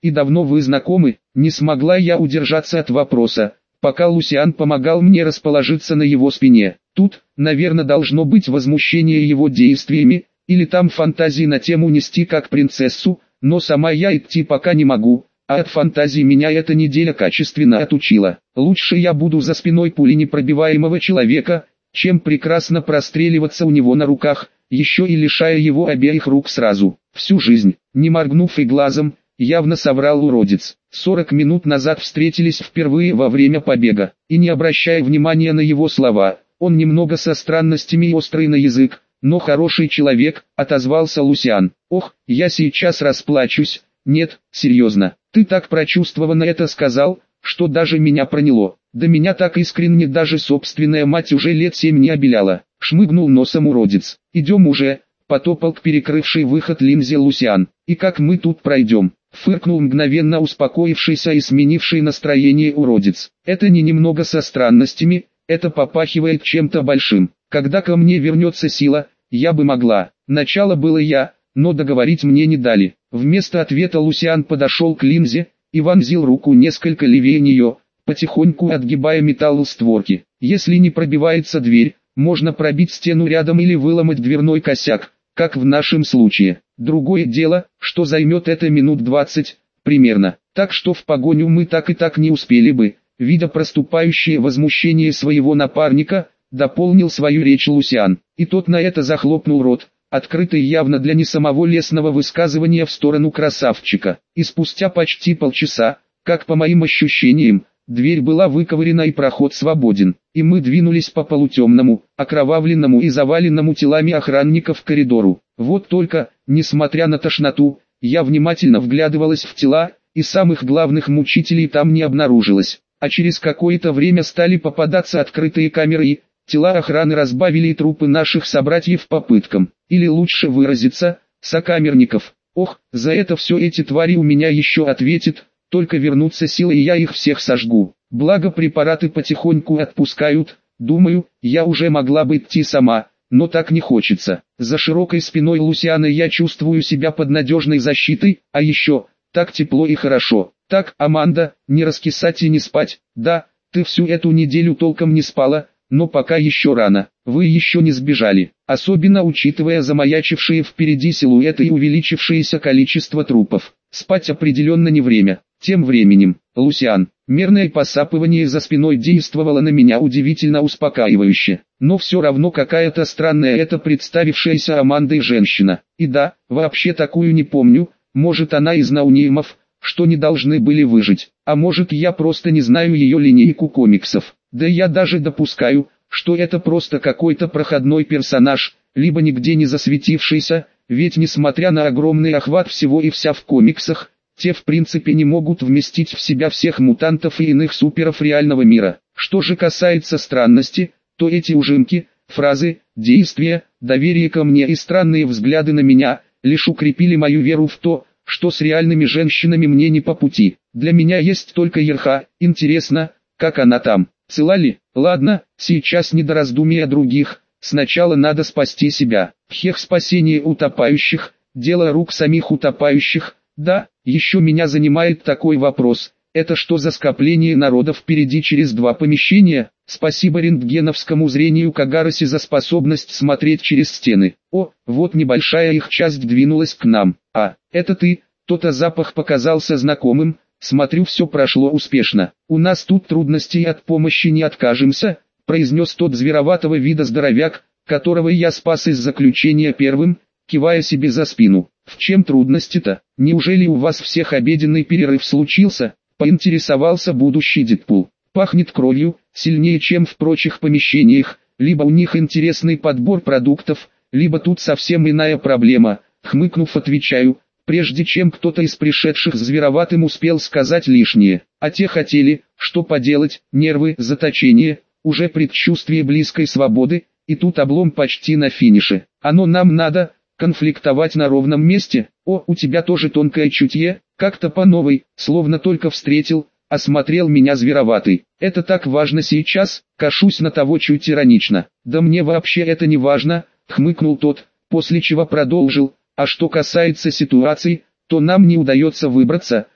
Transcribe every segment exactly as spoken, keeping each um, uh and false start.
И давно вы знакомы? Не смогла я удержаться от вопроса, пока Лусиан помогал мне расположиться на его спине. Тут, наверное, должно быть возмущение его действиями, или там фантазии на тему нести как принцессу, но сама я идти пока не могу, а от фантазии меня эта неделя качественно отучила. Лучше я буду за спиной пуленепробиваемого человека, чем прекрасно простреливаться у него на руках, еще и лишая его обеих рук сразу. Всю жизнь, не моргнув и глазом, явно соврал уродец. Сорок минут назад встретились впервые во время побега, и не обращая внимания на его слова, он немного со странностями и острый на язык, но хороший человек, отозвался Лусиан. Ох, я сейчас расплачусь. Нет, серьезно, ты так прочувствованно это сказал, что даже меня проняло. Да меня так искренне даже собственная мать уже лет семь не обеляла. Шмыгнул носом уродец. Идем уже, потопал к перекрывшей выход линзе Лусиан. И как мы тут пройдем? Фыркнул мгновенно успокоившийся и сменивший настроение уродец. Это не немного со странностями, это попахивает чем-то большим. Когда ко мне вернется сила, я бы могла. Начало было я, но договорить мне не дали. Вместо ответа Лусиан подошел к линзе и вонзил руку несколько левее нее, потихоньку отгибая металл створки. Если не пробивается дверь, можно пробить стену рядом или выломать дверной косяк, как в нашем случае. Другое дело, что займет это минут двадцать, примерно. Так что в погоню мы так и так не успели бы. Видя проступающее возмущение своего напарника, дополнил свою речь Лусиан. И тот на это захлопнул рот, открытый явно для не самого лестного высказывания в сторону красавчика. И спустя почти полчаса, как по моим ощущениям, дверь была выковырена и проход свободен, и мы двинулись по полутемному, окровавленному и заваленному телами охранников коридору. Вот только, несмотря на тошноту, я внимательно вглядывалась в тела, и самых главных мучителей там не обнаружилось. А через какое-то время стали попадаться открытые камеры и тела охраны разбавили и трупы наших собратьев попыткам, или лучше выразиться, сокамерников. Ох, за это все эти твари у меня еще ответят. Только вернутся силы и я их всех сожгу. Благо препараты потихоньку отпускают, думаю, я уже могла бы идти сама, но так не хочется. За широкой спиной Лусиана я чувствую себя под надежной защитой, а еще, так тепло и хорошо. Так, Аманда, не раскисать и не спать. Да, ты всю эту неделю толком не спала, но пока еще рано. Вы еще не сбежали, особенно учитывая замаячившие впереди силуэты и увеличившееся количество трупов. Спать определенно не время. Тем временем, Лусиан, мерное посапывание за спиной действовало на меня удивительно успокаивающе. Но все равно какая-то странная эта представившаяся Амандой женщина. И да, вообще такую не помню, может она из наунимов, что не должны были выжить. А может я просто не знаю ее линейку комиксов. Да я даже допускаю, что это просто какой-то проходной персонаж, либо нигде не засветившийся, ведь несмотря на огромный охват всего и вся в комиксах, те в принципе не могут вместить в себя всех мутантов и иных суперов реального мира. Что же касается странности, то эти ужимки, фразы, действия, доверие ко мне и странные взгляды на меня, лишь укрепили мою веру в то, что с реальными женщинами мне не по пути. Для меня есть только Ерха, интересно, как она там, цела ли? Ладно, сейчас не до раздумий о других, сначала надо спасти себя. Хех, спасение утопающих, дело рук самих утопающих. Да, еще меня занимает такой вопрос, это что за скопление народа впереди через два помещения? Спасибо рентгеновскому зрению Кагароси за способность смотреть через стены. О, вот небольшая их часть двинулась к нам. А, это ты, то-то запах показался знакомым, смотрю все прошло успешно. У нас тут трудностей, от помощи не откажемся, произнес тот звероватого вида здоровяк, которого я спас из заключения первым, кивая себе за спину. В чем трудности-то? Неужели у вас всех обеденный перерыв случился? Поинтересовался будущий Дэдпул. Пахнет кровью, сильнее чем в прочих помещениях, либо у них интересный подбор продуктов, либо тут совсем иная проблема. Хмыкнув, отвечаю, прежде чем кто-то из пришедших звероватым успел сказать лишнее. А те хотели, что поделать, нервы, заточение, уже предчувствие близкой свободы, и тут облом почти на финише. Оно нам надо, конфликтовать на ровном месте. О, у тебя тоже тонкое чутье, как-то по новой, словно только встретил, осмотрел меня звероватый. Это так важно сейчас, кашусь на того чуть иронично. Да мне вообще это не важно, хмыкнул тот, после чего продолжил. А что касается ситуаций, то нам не удается выбраться,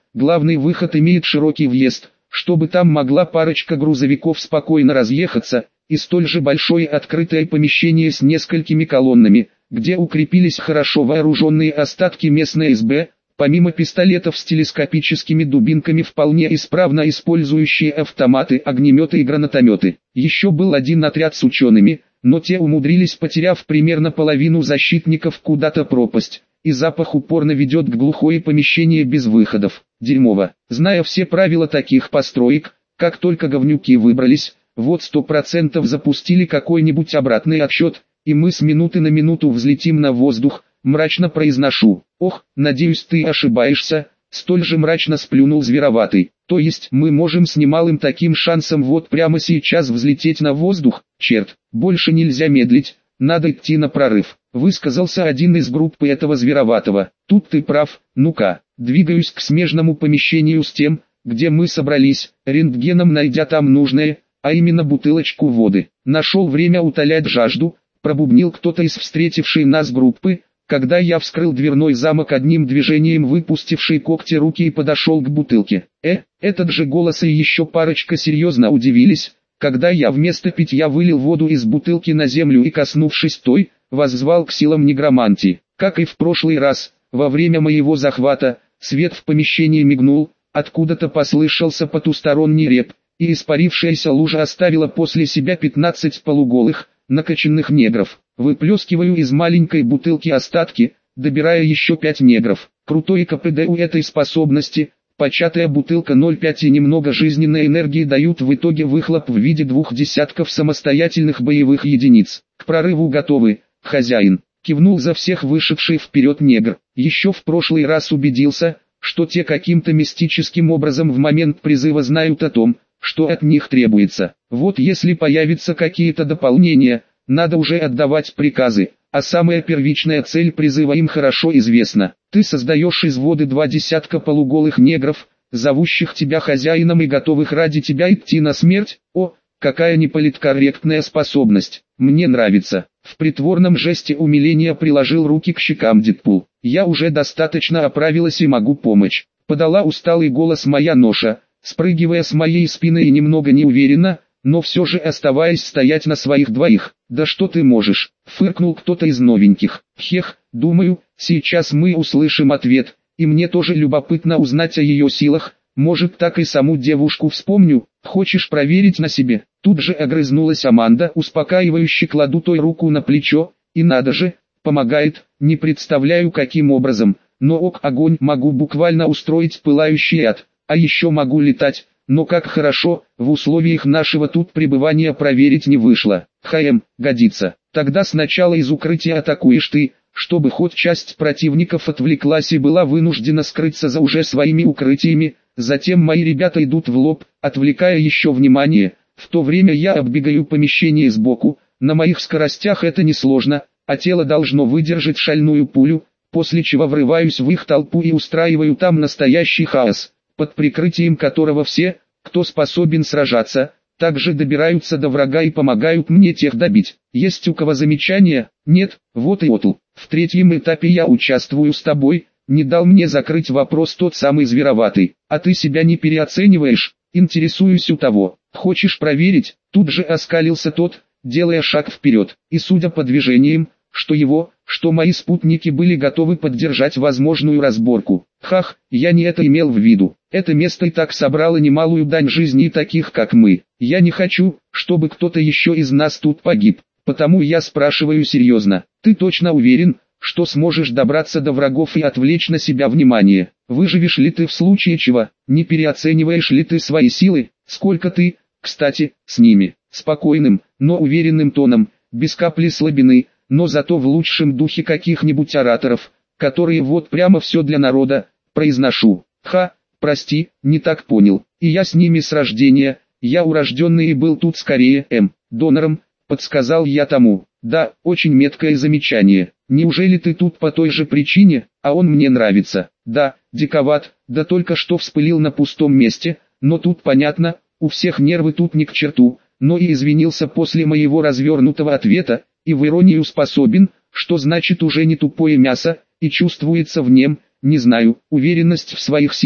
главный выход имеет широкий въезд, чтобы там могла парочка грузовиков спокойно разъехаться, и столь же большое открытое помещение с несколькими колоннами, где укрепились хорошо вооруженные остатки местной эс бэ, помимо пистолетов с телескопическими дубинками вполне исправно использующие автоматы, огнеметы и гранатометы. Еще был один отряд с учеными, но те умудрились, потеряв примерно половину защитников, куда-то пропасть, и запах упорно ведет к глухое помещение без выходов. Дерьмово. Зная все правила таких построек, как только говнюки выбрались, вот сто процентов запустили какой-нибудь обратный отсчет, и мы с минуты на минуту взлетим на воздух, мрачно произношу. Ох, надеюсь, ты ошибаешься, столь же мрачно сплюнул Звероватый. То есть мы можем с немалым таким шансом вот прямо сейчас взлететь на воздух? Черт, больше нельзя медлить, надо идти на прорыв, высказался один из группы этого Звероватого. Тут ты прав, ну-ка, двигаюсь к смежному помещению с тем, где мы собрались, рентгеном найдя там нужное, а именно бутылочку воды. Нашел время утолять жажду, пробубнил кто-то из встретившей нас группы, когда я вскрыл дверной замок одним движением, выпустивший когти руки, и подошел к бутылке. Э, этот же голос и еще парочка серьезно удивились, когда я вместо питья вылил воду из бутылки на землю и, коснувшись той, воззвал к силам негромантии. Как и в прошлый раз, во время моего захвата, свет в помещении мигнул, откуда-то послышался потусторонний рев, и испарившаяся лужа оставила после себя пятнадцать полуголых, накачанных негров. Выплескиваю из маленькой бутылки остатки, добирая еще пять негров. Крутой ка пэ дэ у этой способности, початая бутылка ноль целых пять и немного жизненной энергии дают в итоге выхлоп в виде двух десятков самостоятельных боевых единиц. К прорыву готовы, хозяин, кивнул за всех вышедший вперед негр. Еще в прошлый раз убедился, что те каким-то мистическим образом в момент призыва знают о том, что от них требуется. Вот если появятся какие-то дополнения, надо уже отдавать приказы, а самая первичная цель призыва им хорошо известна. Ты создаешь из воды два десятка полуголых негров, зовущих тебя хозяином и готовых ради тебя идти на смерть. О, какая неполиткорректная способность, мне нравится. В притворном жесте умиления приложил руки к щекам Дэдпул. Я уже достаточно оправилась и могу помочь. Подала усталый голос моя ноша, спрыгивая с моей спины и немного неуверенно, но все же оставаясь стоять на своих двоих. «Да что ты можешь?» — фыркнул кто-то из новеньких. «Хех, думаю, сейчас мы услышим ответ, и мне тоже любопытно узнать о ее силах, может так и саму девушку вспомню, хочешь проверить на себе?» Тут же огрызнулась Аманда, успокаивающе кладу той руку на плечо, и надо же, помогает, не представляю каким образом, но ок, огонь, могу буквально устроить пылающий ад, а еще могу летать. Но как хорошо, в условиях нашего тут пребывания проверить не вышло. Хм, годится. Тогда сначала из укрытия атакуешь ты, чтобы хоть часть противников отвлеклась и была вынуждена скрыться за уже своими укрытиями, затем мои ребята идут в лоб, отвлекая еще внимание, в то время я оббегаю помещение сбоку, на моих скоростях это несложно, а тело должно выдержать шальную пулю, после чего врываюсь в их толпу и устраиваю там настоящий хаос, под прикрытием которого все, кто способен сражаться, также добираются до врага и помогают мне тех добить. Есть у кого замечания? Нет, вот и отл. В третьем этапе я участвую с тобой, не дал мне закрыть вопрос тот самый Звероватый. А ты себя не переоцениваешь? Интересуюсь у того. Хочешь проверить? Тут же оскалился тот, делая шаг вперед, и судя по движениям, что его, что мои спутники были готовы поддержать возможную разборку. Хах, я не это имел в виду. Это место и так собрало немалую дань жизни и таких как мы. Я не хочу, чтобы кто-то еще из нас тут погиб. Потому я спрашиваю серьезно. Ты точно уверен, что сможешь добраться до врагов и отвлечь на себя внимание? Выживешь ли ты в случае чего? Не переоцениваешь ли ты свои силы? Сколько ты, кстати, с ними? Спокойным, но уверенным тоном, без капли слабины, но зато в лучшем духе каких-нибудь ораторов, которые вот прямо все для народа, произношу. Ха, прости, не так понял. И я с ними с рождения, я урожденный и был тут скорее, эм, донором, подсказал я тому. Да, очень меткое замечание. Неужели ты тут по той же причине, а он мне нравится? Да, диковат, да только что вспылил на пустом месте, но тут понятно, у всех нервы тут не к черту, но и извинился после моего развернутого ответа, и в иронию способен, что значит уже не тупое мясо, и чувствуется в нем, не знаю, уверенность в своих силах.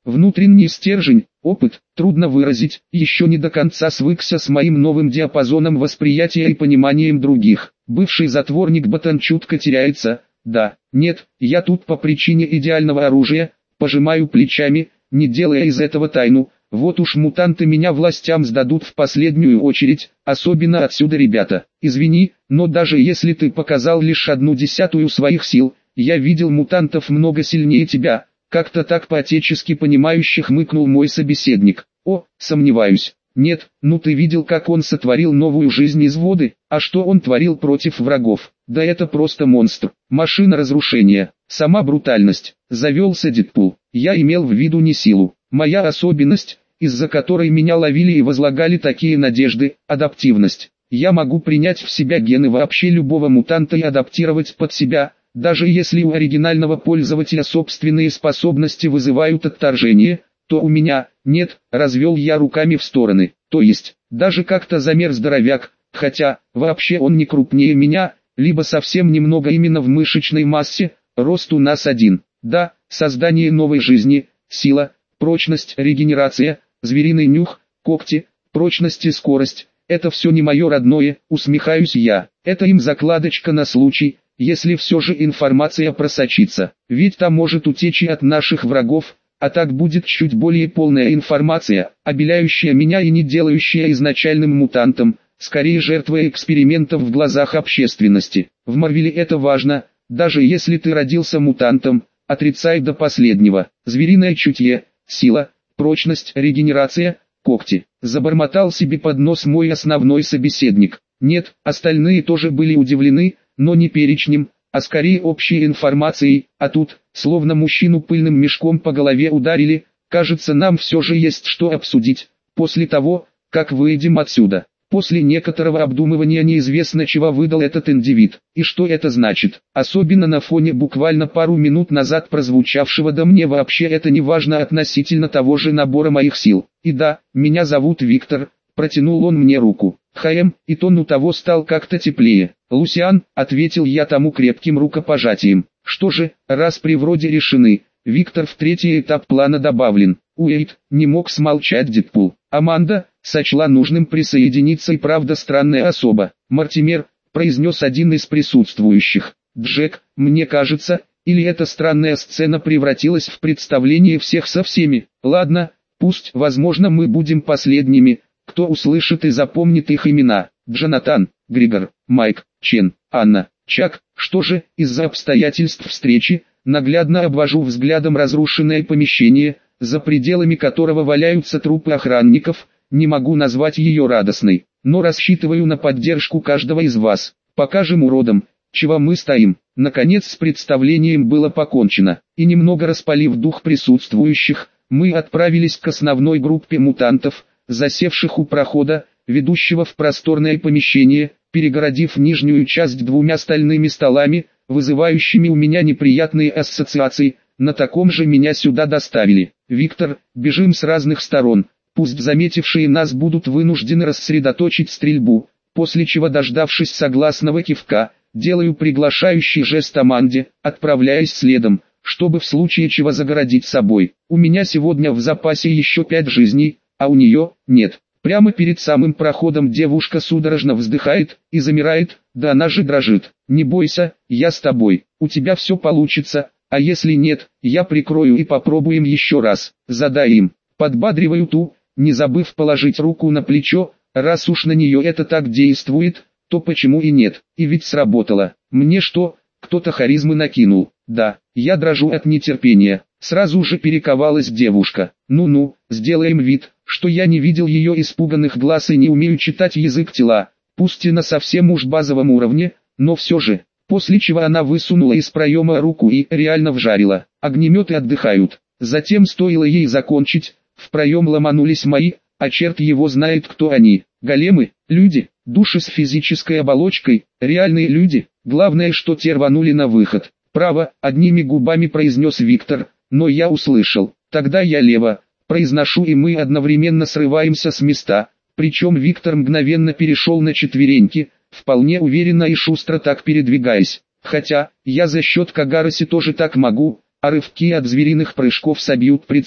Внутренний стержень, опыт, трудно выразить, еще не до конца свыкся с моим новым диапазоном восприятия и пониманием других. Бывший затворник Ботан чутко теряется, да, нет, я тут по причине идеального оружия, пожимаю плечами, не делая из этого тайну. Вот уж мутанты меня властям сдадут в последнюю очередь, особенно отсюда ребята. Извини, но даже если ты показал лишь одну десятую своих сил, я видел мутантов много сильнее тебя, как-то так по-отечески понимающе хмыкнул мой собеседник. О, сомневаюсь. Нет, ну ты видел, как он сотворил новую жизнь из воды, а что он творил против врагов? Да это просто монстр, машина разрушения, сама брутальность. Завелся Дэдпул. Я имел в виду не силу. Моя особенность, из-за которой меня ловили и возлагали такие надежды, адаптивность. Я могу принять в себя гены вообще любого мутанта и адаптировать под себя, даже если у оригинального пользователя собственные способности вызывают отторжение, то у меня нет, развел я руками в стороны. То есть, даже как-то замер здоровяк, хотя, вообще он не крупнее меня, либо совсем немного именно в мышечной массе, рост у нас один. Да, создание новой жизни, сила, прочность, регенерация, звериный нюх, когти, прочность и скорость – это все не мое родное, усмехаюсь я. Это им закладочка на случай, если все же информация просочится. Ведь там может утечь и от наших врагов, а так будет чуть более полная информация, обеляющая меня и не делающая изначальным мутантом, скорее жертвой экспериментов в глазах общественности. В Марвеле это важно, даже если ты родился мутантом, отрицай до последнего. Звериное чутье, сила, прочность, регенерация, когти. Забормотал себе под нос мой основной собеседник. Нет, остальные тоже были удивлены, но не перечнем, а скорее общей информацией, а тут, словно мужчину пыльным мешком по голове ударили, кажется, нам все же есть что обсудить, после того, как выйдем отсюда. После некоторого обдумывания неизвестно, чего выдал этот индивид, и что это значит, особенно на фоне буквально пару минут назад прозвучавшего «да мне вообще это не важно» относительно того же набора моих сил. И да, меня зовут Виктор, протянул он мне руку. ХМ, и тон у того стал как-то теплее. Лусиан, ответил я тому крепким рукопожатием. Что же, раз при вроде решены, Виктор в третий этап плана добавлен. Уэйд, не мог смолчать Дэдпул. Аманда, сочла нужным присоединиться и правда странная особа. Мортимер, произнес один из присутствующих. Джек, мне кажется, или эта странная сцена превратилась в представление всех со всеми. Ладно, пусть, возможно, мы будем последними, кто услышит и запомнит их имена. Джонатан, Григор, Майк, Чен, Анна, Чак. Что же, из-за обстоятельств встречи, наглядно обвожу взглядом разрушенное помещение, за пределами которого валяются трупы охранников, не могу назвать ее радостной, но рассчитываю на поддержку каждого из вас. Покажем уродам, чего мы стоим. Наконец с представлением было покончено, и немного распалив дух присутствующих, мы отправились к основной группе мутантов, засевших у прохода, ведущего в просторное помещение, перегородив нижнюю часть двумя стальными столами, вызывающими у меня неприятные ассоциации. На таком же меня сюда доставили. Виктор, бежим с разных сторон, пусть заметившие нас будут вынуждены рассредоточить стрельбу, после чего, дождавшись согласного кивка, делаю приглашающий жест Аманде, отправляясь следом, чтобы в случае чего загородить собой. У меня сегодня в запасе еще пять жизней, а у нее нет. Прямо перед самым проходом девушка судорожно вздыхает и замирает, да она же дрожит. Не бойся, я с тобой, у тебя все получится, а если нет, я прикрою и попробуем еще раз. Задай им. Подбадриваю ту, не забыв положить руку на плечо, раз уж на нее это так действует, то почему и нет, и ведь сработало. Мне что, кто-то харизмы накинул? Да, я дрожу от нетерпения. Сразу же перековалась девушка. Ну-ну, сделаем вид, что я не видел ее испуганных глаз и не умею читать язык тела, пусть и на совсем уж базовом уровне, но все же. После чего она высунула из проема руку и реально вжарила. Огнеметы отдыхают. Затем стоило ей закончить, в проем ломанулись мои, а черт его знает кто они. Големы, люди, души с физической оболочкой, реальные люди. Главное, что те рванули на выход. Право, одними губами произнес Виктор, но я услышал. Тогда я лево, произношу, и мы одновременно срываемся с места. Причем Виктор мгновенно перешел на четвереньки, вполне уверенно и шустро так передвигаясь. Хотя, я за счет Кагароси тоже так могу, а рывки от звериных прыжков собьют прицел.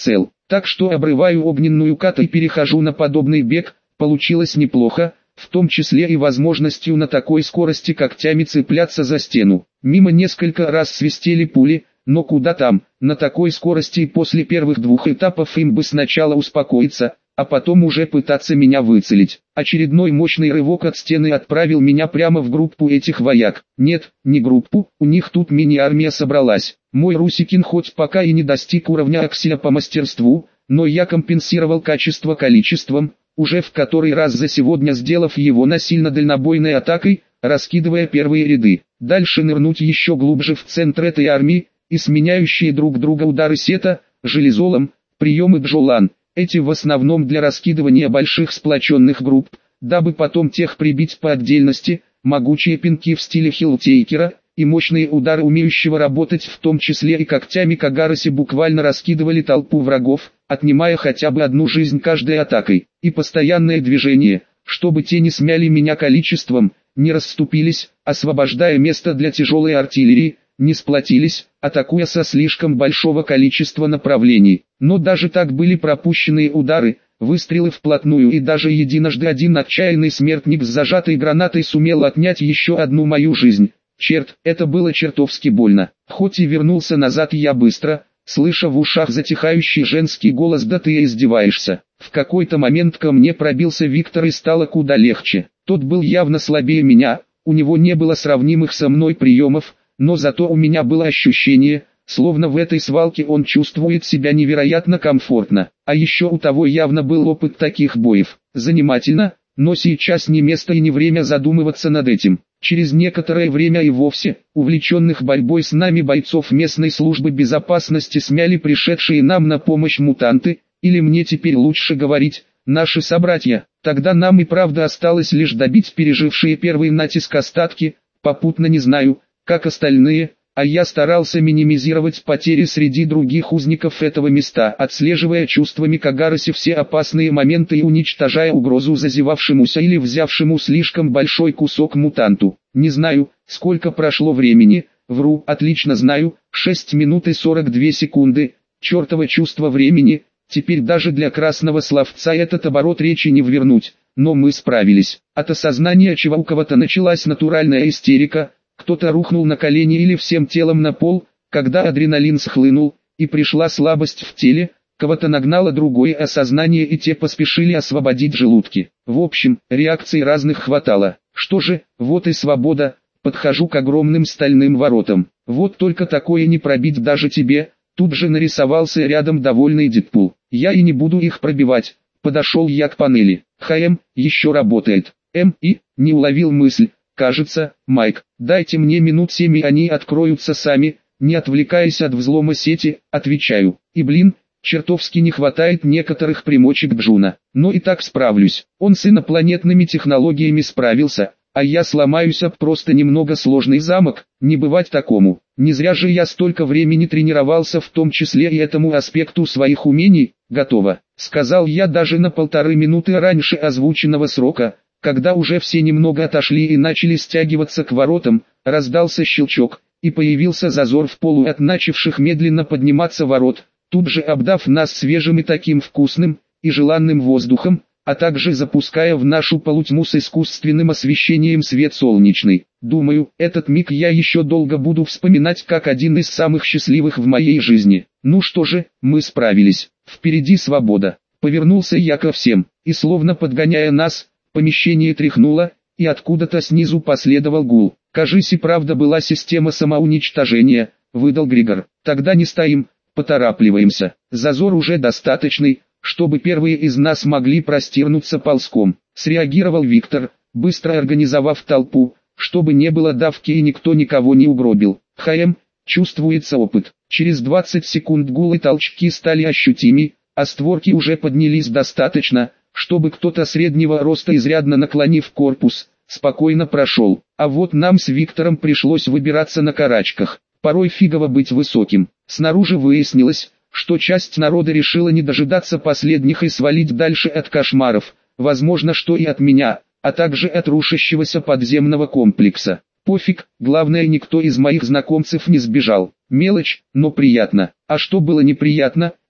Так что обрываю огненную кату и перехожу на подобный бег. Получилось неплохо, в том числе и возможностью на такой скорости когтями цепляться за стену. Мимо несколько раз свистели пули, но куда там, на такой скорости и после первых двух этапов им бы сначала успокоиться, а потом уже пытаться меня выцелить. Очередной мощный рывок от стены отправил меня прямо в группу этих вояк. Нет, не группу, у них тут мини-армия собралась. Мой Русикин хоть пока и не достиг уровня Акселя по мастерству, но я компенсировал качество количеством, уже в который раз за сегодня сделав его насильно-дальнобойной атакой, раскидывая первые ряды. Дальше нырнуть еще глубже в центр этой армии, и сменяющие друг друга удары сета, железолом, приемы Джолан. Эти в основном для раскидывания больших сплоченных групп, дабы потом тех прибить по отдельности, могучие пинки в стиле Хиллтейкера, и мощные удары умеющего работать в том числе и когтями Кагараси буквально раскидывали толпу врагов, отнимая хотя бы одну жизнь каждой атакой. И постоянное движение, чтобы те не смяли меня количеством, не расступились, освобождая место для тяжелой артиллерии, не сплотились, атакуя со слишком большого количества направлений. Но даже так были пропущенные удары, выстрелы вплотную, и даже единожды один отчаянный смертник с зажатой гранатой сумел отнять еще одну мою жизнь. Черт, это было чертовски больно. Хоть и вернулся назад я быстро, слыша в ушах затихающий женский голос: «Да ты издеваешься». В какой-то момент ко мне пробился Виктор и стало куда легче. Тот был явно слабее меня, у него не было сравнимых со мной приемов, но зато у меня было ощущение, словно в этой свалке он чувствует себя невероятно комфортно. А еще у того явно был опыт таких боев. Занимательно, но сейчас не место и не время задумываться над этим. Через некоторое время и вовсе, увлеченных борьбой с нами бойцов местной службы безопасности смяли пришедшие нам на помощь мутанты, или мне теперь лучше говорить, наши собратья. Тогда нам и правда осталось лишь добить пережившие первый натиск остатки, попутно не знаю, как остальные, а я старался минимизировать потери среди других узников этого места, отслеживая чувствами Кагараси все опасные моменты и уничтожая угрозу зазевавшемуся или взявшему слишком большой кусок мутанту. Не знаю, сколько прошло времени, вру, отлично знаю, шесть минут и сорок две секунды, чертово чувство времени, теперь даже для красного словца этот оборот речи не ввернуть, но мы справились. От осознания чего у кого-то началась натуральная истерика, кто-то рухнул на колени или всем телом на пол, когда адреналин схлынул, и пришла слабость в теле, кого-то нагнало другое осознание и те поспешили освободить желудки. В общем, реакций разных хватало. Что же, вот и свобода, подхожу к огромным стальным воротам. Вот только такое не пробить даже тебе, тут же нарисовался рядом довольный Дэдпул. Я и не буду их пробивать, подошел я к панели. ХМ, еще работает. М и, не уловил мысль. Кажется, Майк, дайте мне минут семь и они откроются сами, не отвлекаясь от взлома сети, отвечаю. И блин, чертовски не хватает некоторых примочек Джуна. Но и так справлюсь. Он с инопланетными технологиями справился, а я сломаюсь об просто немного сложный замок, не бывать такому. Не зря же я столько времени тренировался в том числе и этому аспекту своих умений. Готово, сказал я даже на полторы минуты раньше озвученного срока. Когда уже все немного отошли и начали стягиваться к воротам, раздался щелчок, и появился зазор в полу от начавших медленно подниматься ворот, тут же обдав нас свежим и таким вкусным, и желанным воздухом, а также запуская в нашу полутьму с искусственным освещением свет солнечный. Думаю, этот миг я еще долго буду вспоминать как один из самых счастливых в моей жизни. Ну что же, мы справились, впереди свобода. Повернулся я ко всем, и словно подгоняя нас, помещение тряхнуло, и откуда-то снизу последовал гул. Кажись, и правда была система самоуничтожения, выдал Григор. Тогда не стоим, поторапливаемся. Зазор уже достаточный, чтобы первые из нас могли простирнуться ползком. Среагировал Виктор, быстро организовав толпу, чтобы не было давки и никто никого не угробил. ХМ, чувствуется опыт. Через двадцать секунд гул и толчки стали ощутимы, а створки уже поднялись достаточно, чтобы кто-то среднего роста, изрядно наклонив корпус, спокойно прошел. А вот нам с Виктором пришлось выбираться на карачках. Порой фигово быть высоким. Снаружи выяснилось, что часть народа решила не дожидаться последних и свалить дальше от кошмаров, возможно, что и от меня, а также от рушащегося подземного комплекса. Пофиг, главное, никто из моих знакомцев не сбежал. Мелочь, но приятно. А что было неприятно,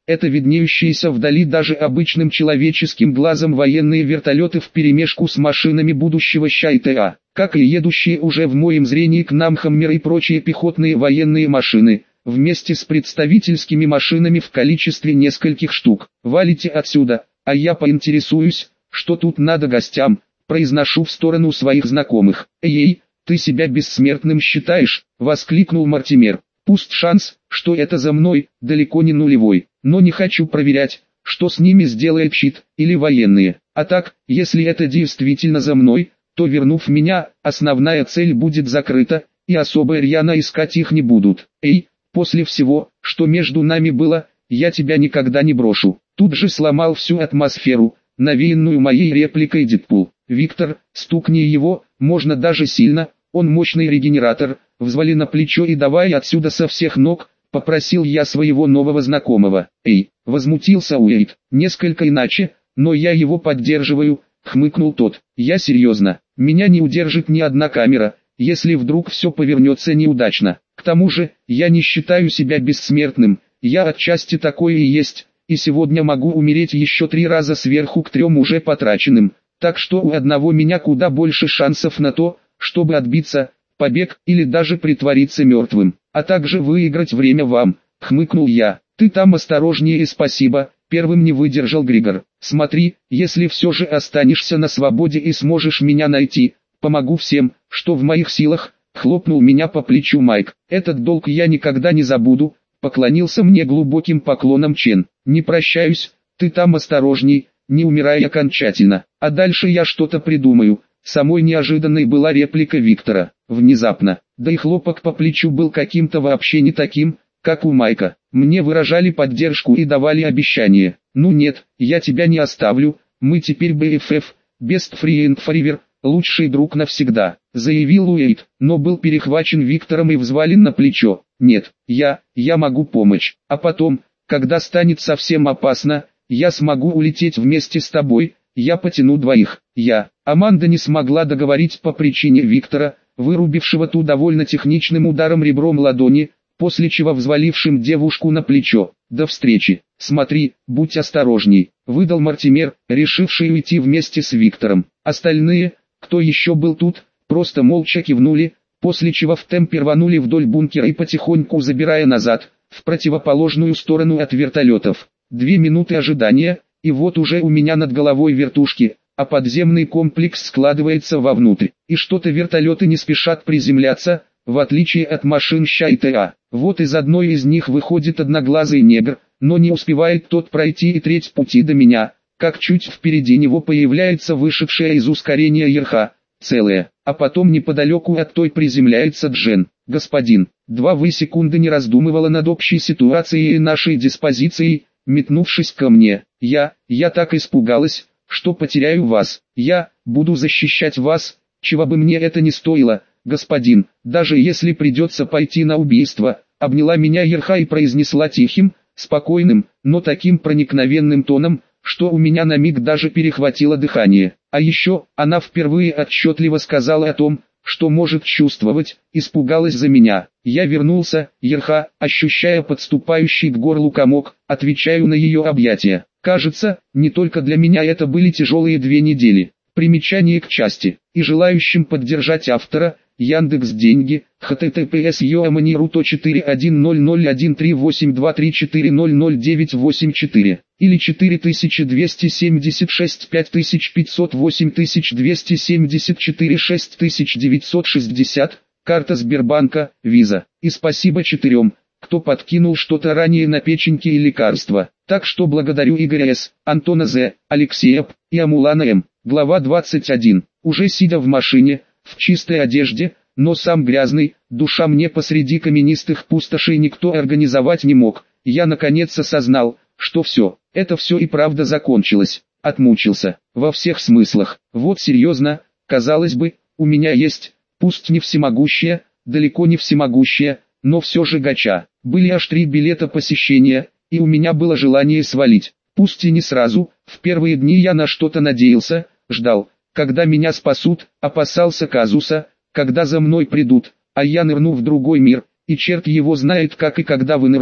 это виднеющиеся вдали даже обычным человеческим глазом военные вертолеты вперемешку с машинами будущего ЩАИТА, как и едущие уже в моем зрении к нам «Хаммер» и прочие пехотные военные машины, вместе с представительскими машинами в количестве нескольких штук. Валите отсюда, а я поинтересуюсь, что тут надо гостям, произношу в сторону своих знакомых. «Эй, ты себя бессмертным считаешь?» — воскликнул Мортимер. «Пусть шанс, что это за мной, далеко не нулевой, но не хочу проверять, что с ними сделает щит или военные. А так, если это действительно за мной, то вернув меня, основная цель будет закрыта, и особо рьяно искать их не будут. Эй, после всего, что между нами было, я тебя никогда не брошу». Тут же сломал всю атмосферу, навеянную моей репликой Дэдпул. «Виктор, стукни его, можно даже сильно, он мощный регенератор, взвали на плечо и давай отсюда со всех ног», — попросил я своего нового знакомого. «Эй», — возмутился Уэйд, несколько иначе, но я его поддерживаю, — хмыкнул тот. «Я серьезно, меня не удержит ни одна камера, если вдруг все повернется неудачно. К тому же, я не считаю себя бессмертным, я отчасти такое и есть, и сегодня могу умереть еще три раза сверху к трем уже потраченным, так что у одного меня куда больше шансов на то, чтобы отбиться, побег или даже притвориться мертвым, а также выиграть время вам», — хмыкнул я. «Ты там осторожнее и спасибо», — первым не выдержал Григор. «Смотри, если все же останешься на свободе и сможешь меня найти, помогу всем, что в моих силах», — хлопнул меня по плечу Майк. «Этот долг я никогда не забуду», — поклонился мне глубоким поклоном Чен. «Не прощаюсь, ты там осторожней, не умирай окончательно, а дальше я что-то придумаю». Самой неожиданной была реплика Виктора. Внезапно, да и хлопок по плечу был каким-то вообще не таким, как у Майка. Мне выражали поддержку и давали обещание. «Ну нет, я тебя не оставлю, мы теперь би эф эф, best friend forever, лучший друг навсегда», — заявил Уэйд, но был перехвачен Виктором и взвален на плечо. «Нет, я, я могу помочь, а потом, когда станет совсем опасно, я смогу улететь вместе с тобой, я потяну двоих». Я, Аманда не смогла договорить по причине Виктора, вырубившего ту довольно техничным ударом ребром ладони, после чего взвалившим девушку на плечо. «До встречи, смотри, будь осторожней», — выдал Мортимер, решивший уйти вместе с Виктором. Остальные, кто еще был тут, просто молча кивнули, после чего в темпе рванули вдоль бункера и потихоньку забирая назад, в противоположную сторону от вертолетов. Две минуты ожидания, и вот уже у меня над головой вертушки, а подземный комплекс складывается вовнутрь, и что-то вертолеты не спешат приземляться, в отличие от машин ЩАИТА. Вот из одной из них выходит одноглазый негр, но не успевает тот пройти и треть пути до меня, как чуть впереди него появляется вышедшая из ускорения Ерха, целая, а потом неподалеку от той приземляется Джен. «Господин, два вы секунды не раздумывала над общей ситуацией и нашей диспозицией, метнувшись ко мне. Я, я так испугалась, что потеряю вас. Я буду защищать вас, чего бы мне это ни стоило, господин, даже если придется пойти на убийство», — обняла меня Ерха и произнесла тихим, спокойным, но таким проникновенным тоном, что у меня на миг даже перехватило дыхание. А еще, она впервые отчетливо сказала о том, что может чувствовать, испугалась за меня. Я вернулся, Ерха, ощущая подступающий к горлу комок, отвечаю на ее объятия. Кажется, не только для меня это были тяжелые две недели. Примечание к части. И желающим поддержать автора, Яндекс.Деньги, https yoamani.ru четыре один ноль ноль один три восемь два три четыре ноль ноль девять восемь четыре или четыре двести семьдесят шесть пять пятьсот восемь двести семьдесят четыре шесть девятьсот шестьдесят, карта Сбербанка, Виза. И спасибо четырем, кто подкинул что-то ранее на печеньки и лекарства. Так что благодарю Игоря С., Антона З., Алексея П. и Амулана М. Глава двадцать один. Уже сидя в машине, в чистой одежде, но сам грязный, душа мне посреди каменистых пустошей никто организовать не мог, я наконец осознал, что все, это все и правда закончилось. Отмучился, во всех смыслах. Вот серьезно, казалось бы, у меня есть, пусть не всемогущая, далеко не всемогущая, но все же гача. Были аж три билета посещения, и у меня было желание свалить. Пусть и не сразу, в первые дни я на что-то надеялся, ждал, когда меня спасут, опасался казуса, когда за мной придут, а я нырну в другой мир, и черт его знает как и когда вынырну,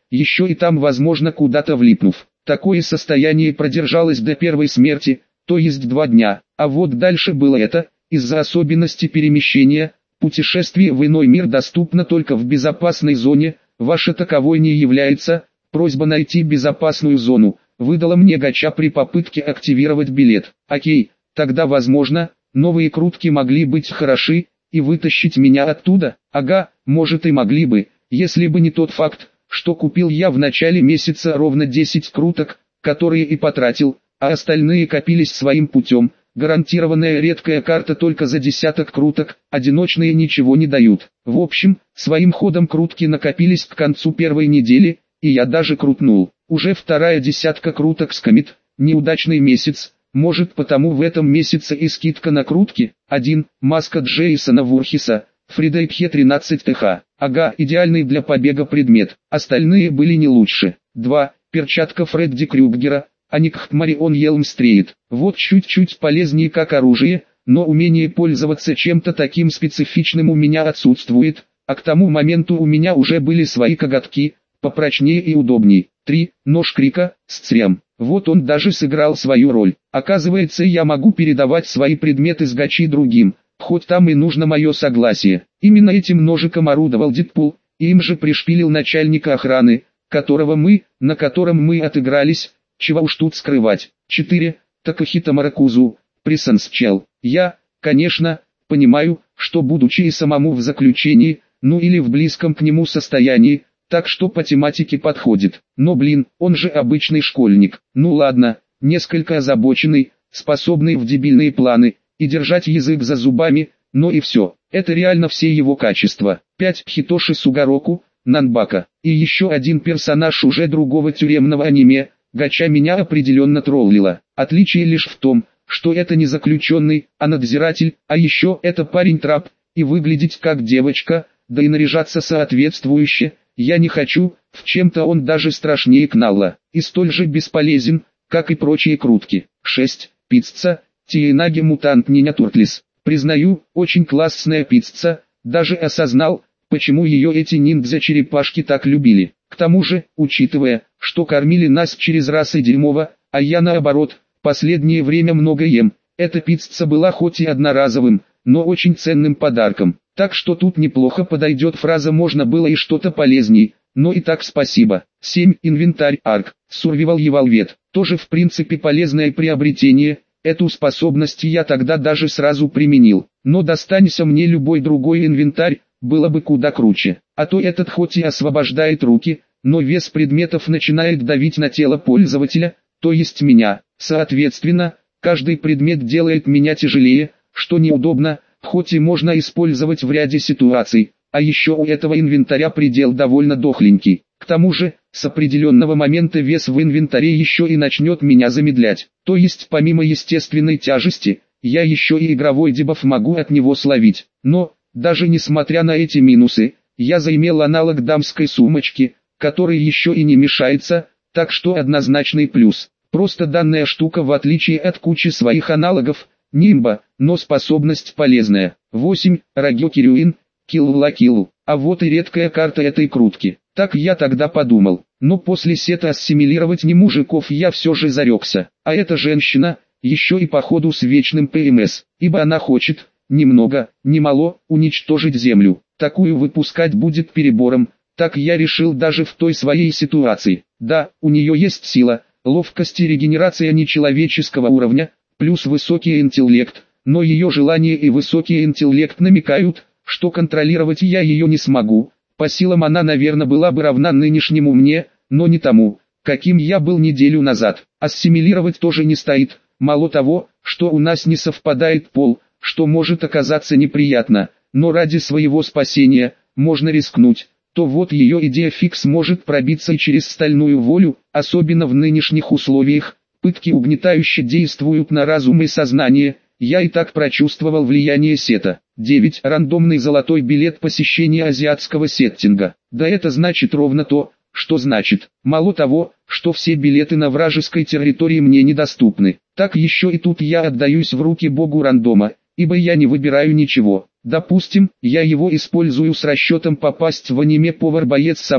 еще и там возможно куда-то влипнув. Такое состояние продержалось до первой смерти, то есть два дня, а вот дальше было это, из-за особенностей перемещения, путешествие в иной мир доступно только в безопасной зоне, ваше таковой не является, просьба найти безопасную зону, выдала мне гача при попытке активировать билет. Окей, тогда возможно, новые крутки могли быть хороши, и вытащить меня оттуда, ага, может и могли бы, если бы не тот факт, что купил я в начале месяца ровно десять круток, которые и потратил, а остальные копились своим путем. Гарантированная редкая карта только за десяток круток, одиночные ничего не дают. В общем, своим ходом крутки накопились к концу первой недели, и я даже крутнул. Уже вторая десятка круток скомит, неудачный месяц, может потому в этом месяце и скидка на крутки. один. Маска Джейсона Вурхиса, Фридейкхе тринадцать тэ ха. Ага, идеальный для побега предмет, остальные были не лучше. два. Перчатка Фредди Крюггера, Аникх Марион Елмстреет. Вот чуть-чуть полезнее как оружие, но умение пользоваться чем-то таким специфичным у меня отсутствует, а к тому моменту у меня уже были свои коготки, попрочнее и удобней. три. Нож Крика, Сцрям. Вот он даже сыграл свою роль. Оказывается, я могу передавать свои предметы с гачи другим, хоть там и нужно мое согласие. Именно этим ножиком орудовал Дэдпул, и им же пришпилил начальника охраны, которого мы, на котором мы отыгрались, чего уж тут скрывать. четыре. Такахита Маракузу, Присенсчел. Я, конечно, понимаю, что будучи и самому в заключении, ну или в близком к нему состоянии, так что по тематике подходит. Но блин, он же обычный школьник. Ну ладно, несколько озабоченный, способный в дебильные планы, и держать язык за зубами, но и все. Это реально все его качества. пять. Хитоши Сугароку, Нанбака. И еще один персонаж уже другого тюремного аниме, гача меня определенно троллила. Отличие лишь в том, что это не заключенный, а надзиратель, а еще это парень-трап, и выглядеть как девочка, да и наряжаться соответствующе, я не хочу, в чем-то он даже страшнее Кналла, и столь же бесполезен, как и прочие крутки. шесть. Пицца, Тиенаги Мутант Ниня Туртлис. Признаю, очень классная пицца, даже осознал, почему ее эти ниндзя-черепашки так любили. К тому же, учитывая, что кормили нас через раз и дерьмово, а я наоборот, последнее время много ем, эта пицца была хоть и одноразовым, но очень ценным подарком. Так что тут неплохо подойдет фраза «можно было и что-то полезней», но и так спасибо. семь. Инвентарь Арк, Survival Evolved. Тоже в принципе полезное приобретение, эту способность я тогда даже сразу применил. Но достанься мне любой другой инвентарь, было бы куда круче. А то этот хоть и освобождает руки, но вес предметов начинает давить на тело пользователя, то есть меня. Соответственно, каждый предмет делает меня тяжелее, что неудобно, хоть и можно использовать в ряде ситуаций, а еще у этого инвентаря предел довольно дохленький. К тому же, с определенного момента вес в инвентаре еще и начнет меня замедлять, то есть помимо естественной тяжести, я еще и игровой дебаф могу от него словить. Но, даже несмотря на эти минусы, я заимел аналог дамской сумочки, который еще и не мешается, так что однозначный плюс. Просто данная штука в отличие от кучи своих аналогов, нимба, но способность полезная. восемь. Рагёки Рюин, Kill la Kill. А вот и редкая карта этой крутки. Так я тогда подумал, но после сета ассимилировать не мужиков я все же зарекся. А эта женщина, еще и походу с вечным ПМС, ибо она хочет, ни много, ни мало, уничтожить землю. Такую выпускать будет перебором, так я решил даже в той своей ситуации. Да, у нее есть сила, ловкость и регенерация нечеловеческого уровня, плюс высокий интеллект, но ее желание и высокий интеллект намекают, что контролировать я ее не смогу. По силам она, наверное, была бы равна нынешнему мне, но не тому, каким я был неделю назад. Ассимилировать тоже не стоит, мало того, что у нас не совпадает пол, что может оказаться неприятно, но ради своего спасения, можно рискнуть, то вот ее идея фикс может пробиться и через стальную волю, особенно в нынешних условиях. Пытки угнетающе действуют на разум и сознание, я и так прочувствовал влияние сета. девять. Рандомный золотой билет посещения азиатского сеттинга. Да это значит ровно то, что значит. Мало того, что все билеты на вражеской территории мне недоступны, так еще и тут я отдаюсь в руки богу рандома, ибо я не выбираю ничего. Допустим, я его использую с расчетом попасть в аниме «Повар-боец» сама,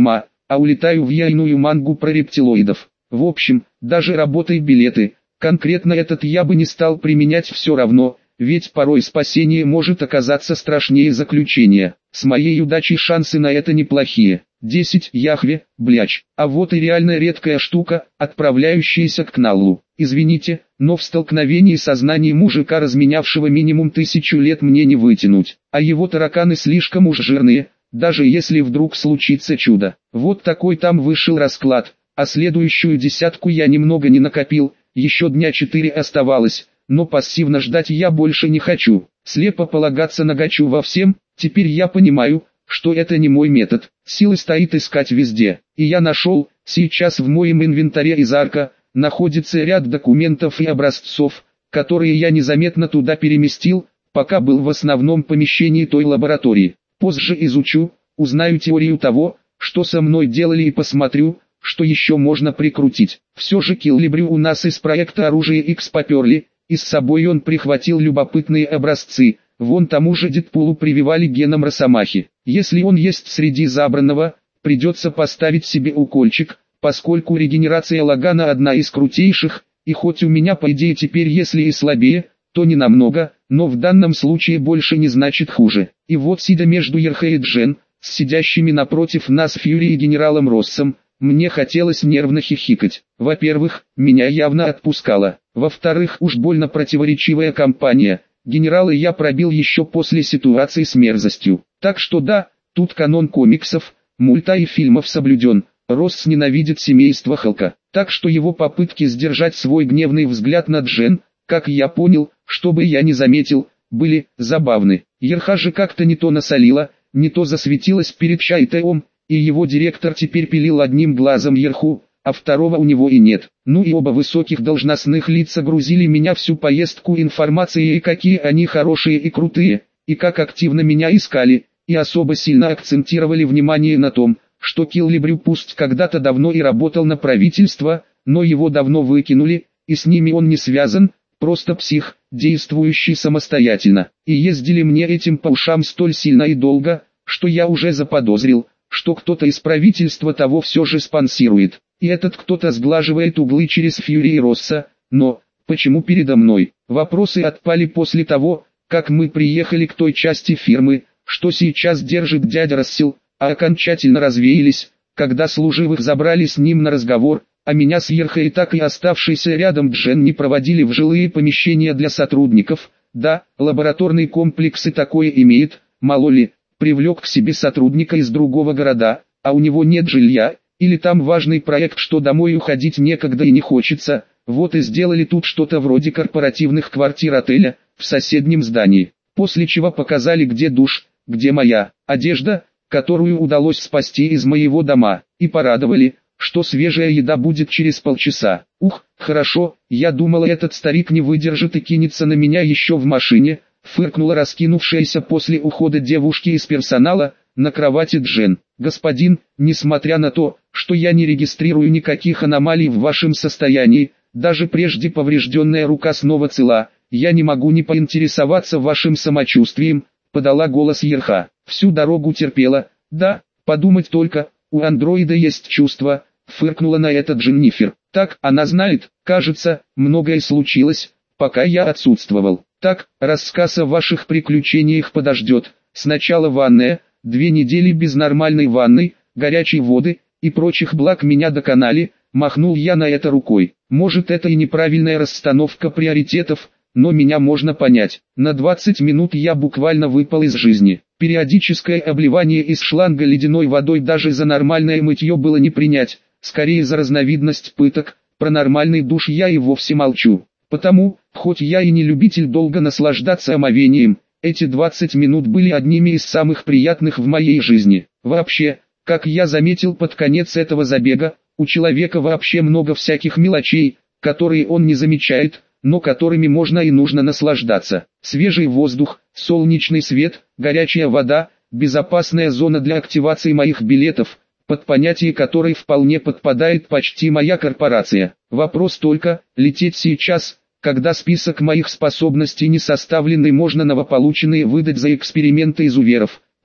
а улетаю в яйную мангу про рептилоидов. В общем, даже работай билеты, конкретно этот я бы не стал применять все равно, ведь порой спасение может оказаться страшнее заключения. С моей удачей шансы на это неплохие. десять Яхве, бляч. А вот и реально редкая штука, отправляющаяся к Кналлу. Извините, но в столкновении сознания мужика, разменявшего минимум тысячу лет, мне не вытянуть. А его тараканы слишком уж жирные, даже если вдруг случится чудо. Вот такой там вышел расклад, а следующую десятку я немного не накопил, еще дня четыре оставалось. Но пассивно ждать я больше не хочу. Слепо полагаться на гачу во всем, теперь я понимаю, что это не мой метод. Силы стоит искать везде. И я нашел, сейчас в моем инвентаре из арка, находится ряд документов и образцов, которые я незаметно туда переместил, пока был в основном помещении той лаборатории. Позже изучу, узнаю теорию того, что со мной делали, и посмотрю, что еще можно прикрутить. Все же Киллибрю у нас из проекта оружия X поперли, и с собой он прихватил любопытные образцы, вон тому же Дэдпулу прививали геном Росомахи. Если он есть среди забранного, придется поставить себе укольчик, поскольку регенерация Лагана одна из крутейших, и хоть у меня по идее теперь если и слабее, то не намного, но в данном случае больше не значит хуже. И вот сидя между Ерхе и Джен, с сидящими напротив нас Фьюри и генералом Россом, мне хотелось нервно хихикать. Во-первых, меня явно отпускало. Во-вторых, уж больно противоречивая компания. Генерала я пробил еще после ситуации с мерзостью. Так что да, тут канон комиксов, мульта и фильмов соблюден. Росс ненавидит семейство Халка. Так что его попытки сдержать свой гневный взгляд на Джен, как я понял, чтобы я не заметил, были забавны. Ерха же как-то не то насолила, не то засветилась перед Чайтеом, и его директор теперь пилил одним глазом Ерху, а второго у него и нет. Ну и оба высоких должностных лица грузили меня всю поездку информацией, и какие они хорошие и крутые, и как активно меня искали, и особо сильно акцентировали внимание на том, что Киллибрю пусть когда-то давно и работал на правительство, но его давно выкинули, и с ними он не связан, просто псих, действующий самостоятельно. И ездили мне этим по ушам столь сильно и долго, что я уже заподозрил, что кто-то из правительства того все же спонсирует, и этот кто-то сглаживает углы через Фьюри и Росса, но, почему передо мной? Вопросы отпали после того, как мы приехали к той части фирмы, что сейчас держит дядя Рассел, а окончательно развеялись, когда служивых забрали с ним на разговор, а меня с Ерхой и так и оставшейся рядом Джен не проводили в жилые помещения для сотрудников. Да, лабораторный комплекс и такое имеет, мало ли, привлек к себе сотрудника из другого города, а у него нет жилья, или там важный проект, что домой уходить некогда и не хочется, вот и сделали тут что-то вроде корпоративных квартир отеля, в соседнем здании, после чего показали, где душ, где моя одежда, которую удалось спасти из моего дома, и порадовали, что свежая еда будет через полчаса. Ух, хорошо, я думала, этот старик не выдержит и кинется на меня еще в машине, фыркнула раскинувшаяся после ухода девушки из персонала на кровати Джен. Господин, несмотря на то, что я не регистрирую никаких аномалий в вашем состоянии, даже прежде поврежденная рука снова цела, я не могу не поинтересоваться вашим самочувствием, подала голос Ерха. Всю дорогу терпела, да, подумать только, у андроида есть чувства, фыркнула на это Дженнифер. Так, она знает, кажется, многое случилось, пока я отсутствовал. Так, рассказ о ваших приключениях подождет. Сначала ванная, две недели без нормальной ванны, горячей воды и прочих благ меня доконали, махнул я на это рукой. Может, это и неправильная расстановка приоритетов, но меня можно понять. На двадцать минут я буквально выпал из жизни. Периодическое обливание из шланга ледяной водой даже за нормальное мытье было не принять, скорее за разновидность пыток. Про нормальный душ я и вовсе молчу. Потому, хоть я и не любитель долго наслаждаться омовением, эти двадцать минут были одними из самых приятных в моей жизни. Вообще, как я заметил под конец этого забега, у человека вообще много всяких мелочей, которые он не замечает, но которыми можно и нужно наслаждаться. Свежий воздух, солнечный свет, горячая вода, безопасная зона для активации моих билетов, под понятие которой вполне подпадает почти моя корпорация. Вопрос только, лететь сейчас, когда список моих способностей не составлен и можно новополученные выдать за эксперименты изуверов.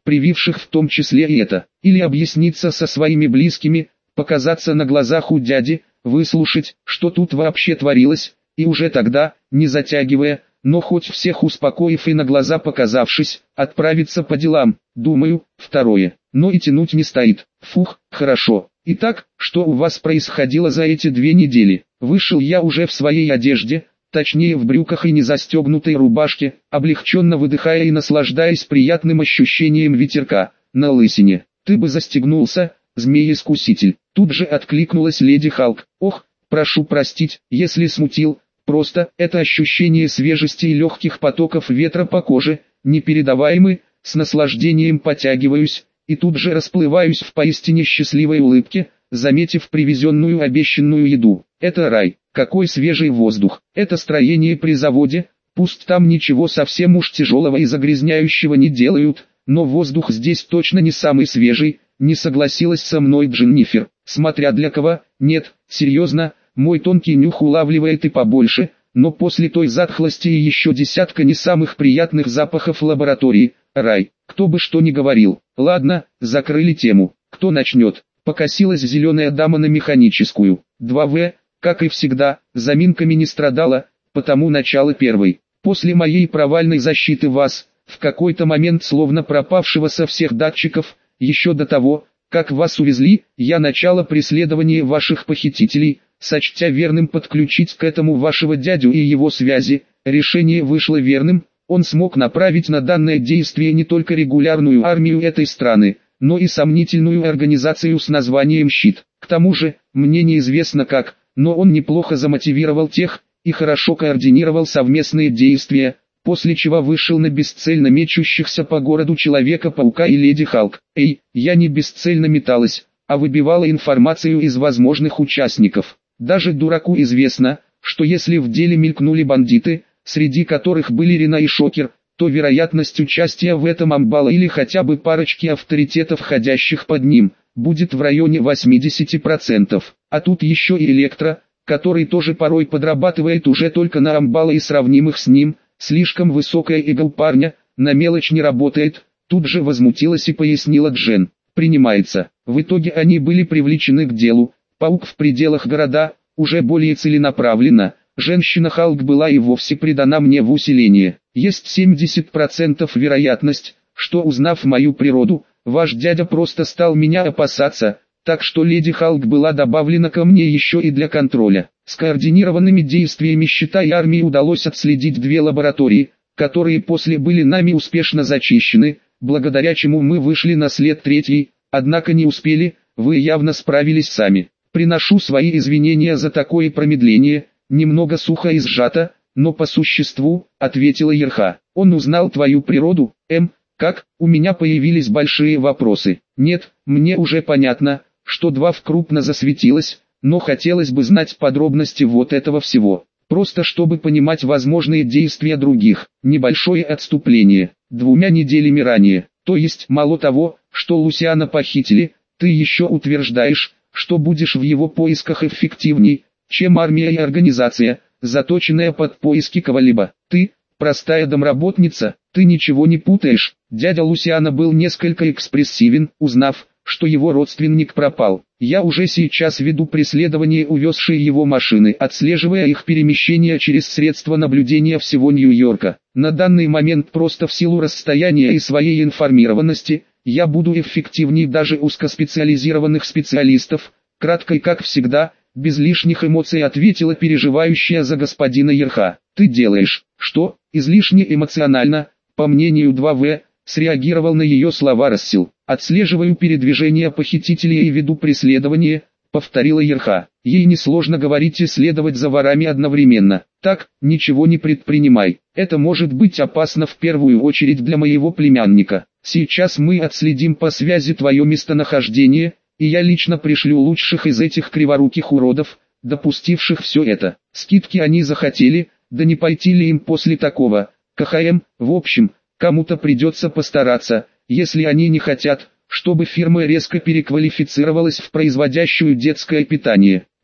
прививших в том числе и это, или объясниться со своими близкими, показаться на глазах у дяди, выслушать, что тут вообще творилось, и уже тогда, не затягивая, но хоть всех успокоив и на глаза показавшись, отправиться по делам. Думаю, второе, но и тянуть не стоит. Фух, хорошо. Итак, что у вас происходило за эти две недели? Вышел я уже в своей одежде, точнее в брюках и незастегнутой рубашке, облегченно выдыхая и наслаждаясь приятным ощущением ветерка на лысине. Ты бы застегнулся, змей-искуситель. Тут же откликнулась леди Халк. Ох, прошу простить, если смутил. Просто, это ощущение свежести и легких потоков ветра по коже, непередаваемы, с наслаждением потягиваюсь, и тут же расплываюсь в поистине счастливой улыбке, заметив привезенную обещанную еду. Это рай, какой свежий воздух, это строение при заводе, пусть там ничего совсем уж тяжелого и загрязняющего не делают, но воздух здесь точно не самый свежий, не согласилась со мной Дженнифер, смотря для кого, нет, серьезно. Мой тонкий нюх улавливает и побольше, но после той затхлости и еще десятка не самых приятных запахов лаборатории, рай, кто бы что ни говорил. Ладно, закрыли тему. Кто начнет? Покосилась зеленая дама на механическую. два вэ, как и всегда, заминками не страдала, потому начало первой. После моей провальной защиты вас, в какой-то момент словно пропавшего со всех датчиков, еще до того, как вас увезли, я начала преследования ваших похитителей, сочтя верным подключить к этому вашего дядю и его связи. Решение вышло верным, он смог направить на данное действие не только регулярную армию этой страны, но и сомнительную организацию с названием «Щит». К тому же, мне неизвестно как, но он неплохо замотивировал тех, и хорошо координировал совместные действия, после чего вышел на бесцельно мечущихся по городу Человека-паука и Леди Халк. Эй, я не бесцельно металась, а выбивала информацию из возможных участников. Даже дураку известно, что если в деле мелькнули бандиты, среди которых были Рина и Шокер, то вероятность участия в этом амбала или хотя бы парочки авторитетов, ходящих под ним, будет в районе восьмидесяти процентов. А тут еще и Электро, который тоже порой подрабатывает уже только на амбала и сравнимых с ним, слишком высокая эго у парня, на мелочь не работает, тут же возмутилась и пояснила Джен. Принимается. В итоге они были привлечены к делу. Паук в пределах города, уже более целенаправленно, женщина Халк была и вовсе предана мне в усиление. Есть семьдесят процентов вероятность, что узнав мою природу, ваш дядя просто стал меня опасаться, так что леди Халк была добавлена ко мне еще и для контроля. Скоординированными действиями щита и армии удалось отследить две лаборатории, которые после были нами успешно зачищены, благодаря чему мы вышли на след третьей, однако не успели, вы явно справились сами. Приношу свои извинения за такое промедление, немного сухо и сжато, но по существу, ответила Ерха. Он узнал твою природу, М, как, у меня появились большие вопросы. Нет, мне уже понятно, что два в крупно засветилось, но хотелось бы знать подробности вот этого всего. Просто чтобы понимать возможные действия других, небольшое отступление, двумя неделями ранее, то есть мало того, что Лусиана похитили, ты еще утверждаешь, что будешь в его поисках эффективней, чем армия и организация, заточенная под поиски кого-либо. Ты, простая домработница, ты ничего не путаешь. Дядя Лусиана был несколько экспрессивен, узнав, что его родственник пропал. Я уже сейчас веду преследование увезшей его машины, отслеживая их перемещение через средства наблюдения всего Нью-Йорка. На данный момент просто в силу расстояния и своей информированности, я буду эффективней даже узкоспециализированных специалистов. Кратко и как всегда, без лишних эмоций ответила переживающая за господина Ерха. Ты делаешь, что, излишне эмоционально, по мнению два вэ, среагировал на ее слова Рассел. Отслеживаю передвижение похитителей и веду преследование, повторила Ерха. Ей несложно говорить и следовать за ворами одновременно. Так, ничего не предпринимай. Это может быть опасно в первую очередь для моего племянника. Сейчас мы отследим по связи твое местонахождение, и я лично пришлю лучших из этих криворуких уродов, допустивших все это. Скидки они захотели, да не пойти ли им после такого. КХМ, в общем, кому-то придется постараться, если они не хотят, чтобы фирма резко переквалифицировалась в производящую детское питание.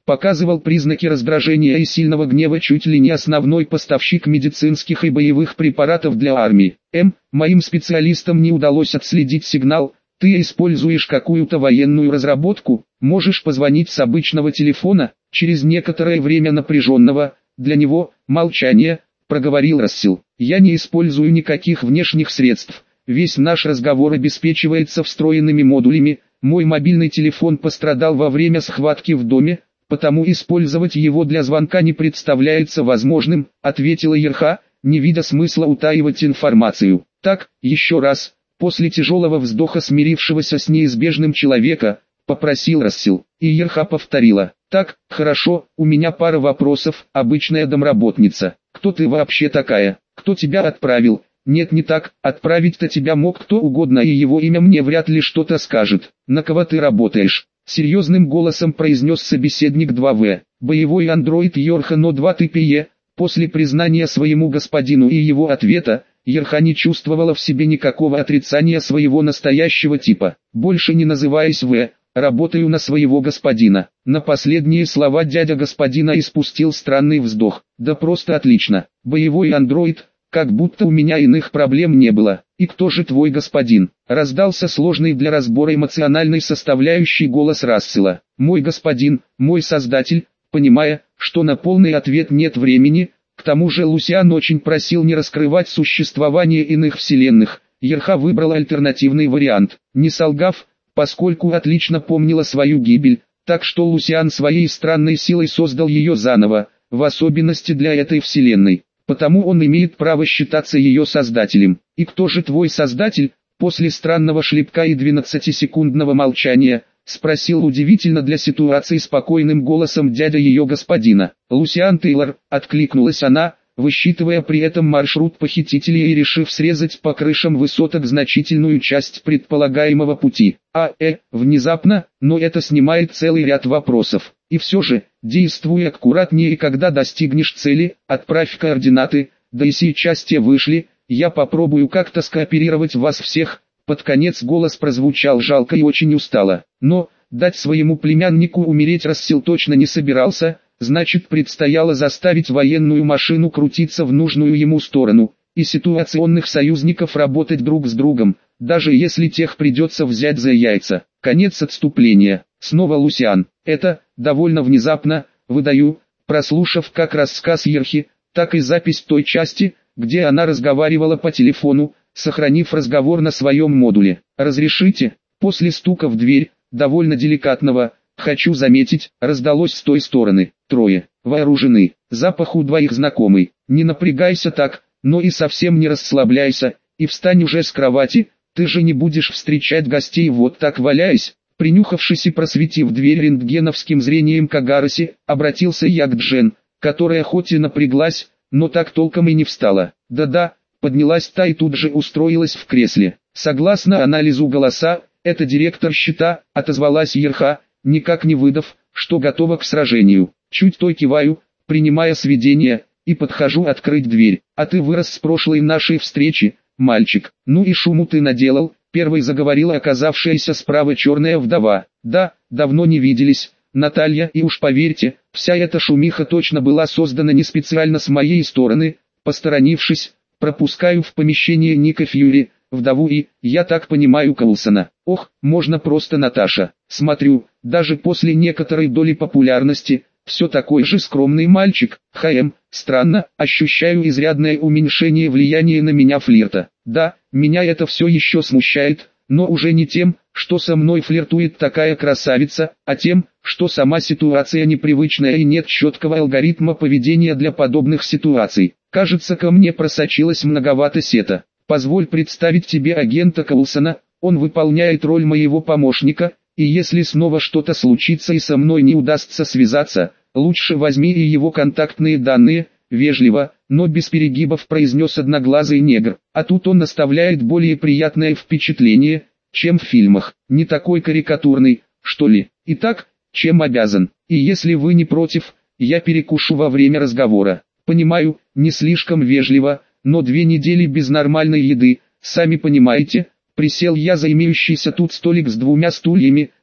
показывал признаки раздражения и сильного гнева чуть ли не основной поставщик медицинских и боевых препаратов для армии. М. Моим специалистам не удалось отследить сигнал. Ты используешь какую-то военную разработку, можешь позвонить с обычного телефона. Через некоторое время напряженного, для него, молчания, проговорил Рассел. Я не использую никаких внешних средств. Весь наш разговор обеспечивается встроенными модулями. Мой мобильный телефон пострадал во время схватки в доме, потому использовать его для звонка не представляется возможным, ответила Ерха, не видя смысла утаивать информацию. Так, еще раз, после тяжелого вздоха смирившегося с неизбежным человека, попросил Рассел, и Ерха повторила. Так, хорошо, у меня пара вопросов, обычная домработница. Кто ты вообще такая? Кто тебя отправил? Нет, не так, отправить-то тебя мог кто угодно, и его имя мне вряд ли что-то скажет. На кого ты работаешь? Серьезным голосом произнес собеседник два вэ. Боевой андроид Йорхано два тэ пэ е. После признания своему господину и его ответа, Ерха не чувствовала в себе никакого отрицания своего настоящего типа. Больше не называясь В, работаю на своего господина. На последние слова дядя господина испустил странный вздох. Да просто отлично. Боевой андроид, как будто у меня иных проблем не было. И кто же твой господин? Раздался сложный для разбора эмоциональной составляющей голос Рассела. Мой господин, мой создатель, понимая, что на полный ответ нет времени, к тому же Лусиан очень просил не раскрывать существование иных вселенных, Ерха выбрала альтернативный вариант, не солгав, поскольку отлично помнила свою гибель, так что Лусиан своей странной силой создал ее заново, в особенности для этой вселенной. Потому он имеет право считаться ее создателем. И кто же твой создатель? После странного шлепка и двенадцатисекундного молчания, спросил удивительно для ситуации спокойным голосом дядя ее господина. Лусиан Тейлор, откликнулась она, высчитывая при этом маршрут похитителей и решив срезать по крышам высоток значительную часть предполагаемого пути. А, э, внезапно, но это снимает целый ряд вопросов. И все же, действуй аккуратнее, и когда достигнешь цели, отправь координаты, да и сейчас те вышли, я попробую как-то скооперировать вас всех. Под конец голос прозвучал жалко и очень устало. Но, дать своему племяннику умереть Рассел точно не собирался, значит предстояло заставить военную машину крутиться в нужную ему сторону, и ситуационных союзников работать друг с другом, даже если тех придется взять за яйца. Конец отступления. Снова Лусиан. Это, довольно внезапно, выдаю, прослушав как рассказ Ерхи, так и запись той части, где она разговаривала по телефону, сохранив разговор на своем модуле. «Разрешите?» После стука в дверь, довольно деликатного, хочу заметить, раздалось с той стороны. Трое, вооружены, запах у двоих знакомый. Не напрягайся так, но и совсем не расслабляйся, и встань уже с кровати, ты же не будешь встречать гостей вот так валяясь. Принюхавшись и просветив дверь рентгеновским зрением Кагараси, обратился я к Джен, которая хоть и напряглась, но так толком и не встала. Да-да, поднялась та и тут же устроилась в кресле. Согласно анализу голоса, это директор счета, отозвалась Ерха, никак не выдав, что готова к сражению. Чуть той киваю, принимая сведения, и подхожу открыть дверь. А ты вырос с прошлой нашей встречи, мальчик. Ну и шуму ты наделал. Первой заговорила оказавшаяся справа черная вдова. Да, давно не виделись, Наталья, и уж поверьте, вся эта шумиха точно была создана не специально с моей стороны. Посторонившись, пропускаю в помещение Ника Фьюри, вдову и, я так понимаю, Коулсона. Ох, можно просто Наташа. Смотрю, даже после некоторой доли популярности, все такой же скромный мальчик. ХМ, странно, ощущаю изрядное уменьшение влияния на меня флирта. Да, меня это все еще смущает, но уже не тем, что со мной флиртует такая красавица, а тем, что сама ситуация непривычная и нет четкого алгоритма поведения для подобных ситуаций. Кажется, ко мне просочилось многовато сета. Позволь представить тебе агента Коулсона, он выполняет роль моего помощника, и если снова что-то случится и со мной не удастся связаться, лучше возьми и его контактные данные. Вежливо, но без перегибов произнес одноглазый негр, а тут он оставляет более приятное впечатление, чем в фильмах, не такой карикатурный, что ли. Итак, чем обязан? И если вы не против, я перекушу во время разговора. Понимаю, не слишком вежливо, но две недели без нормальной еды, сами понимаете. Присел я за имеющийся тут столик с двумя стульями,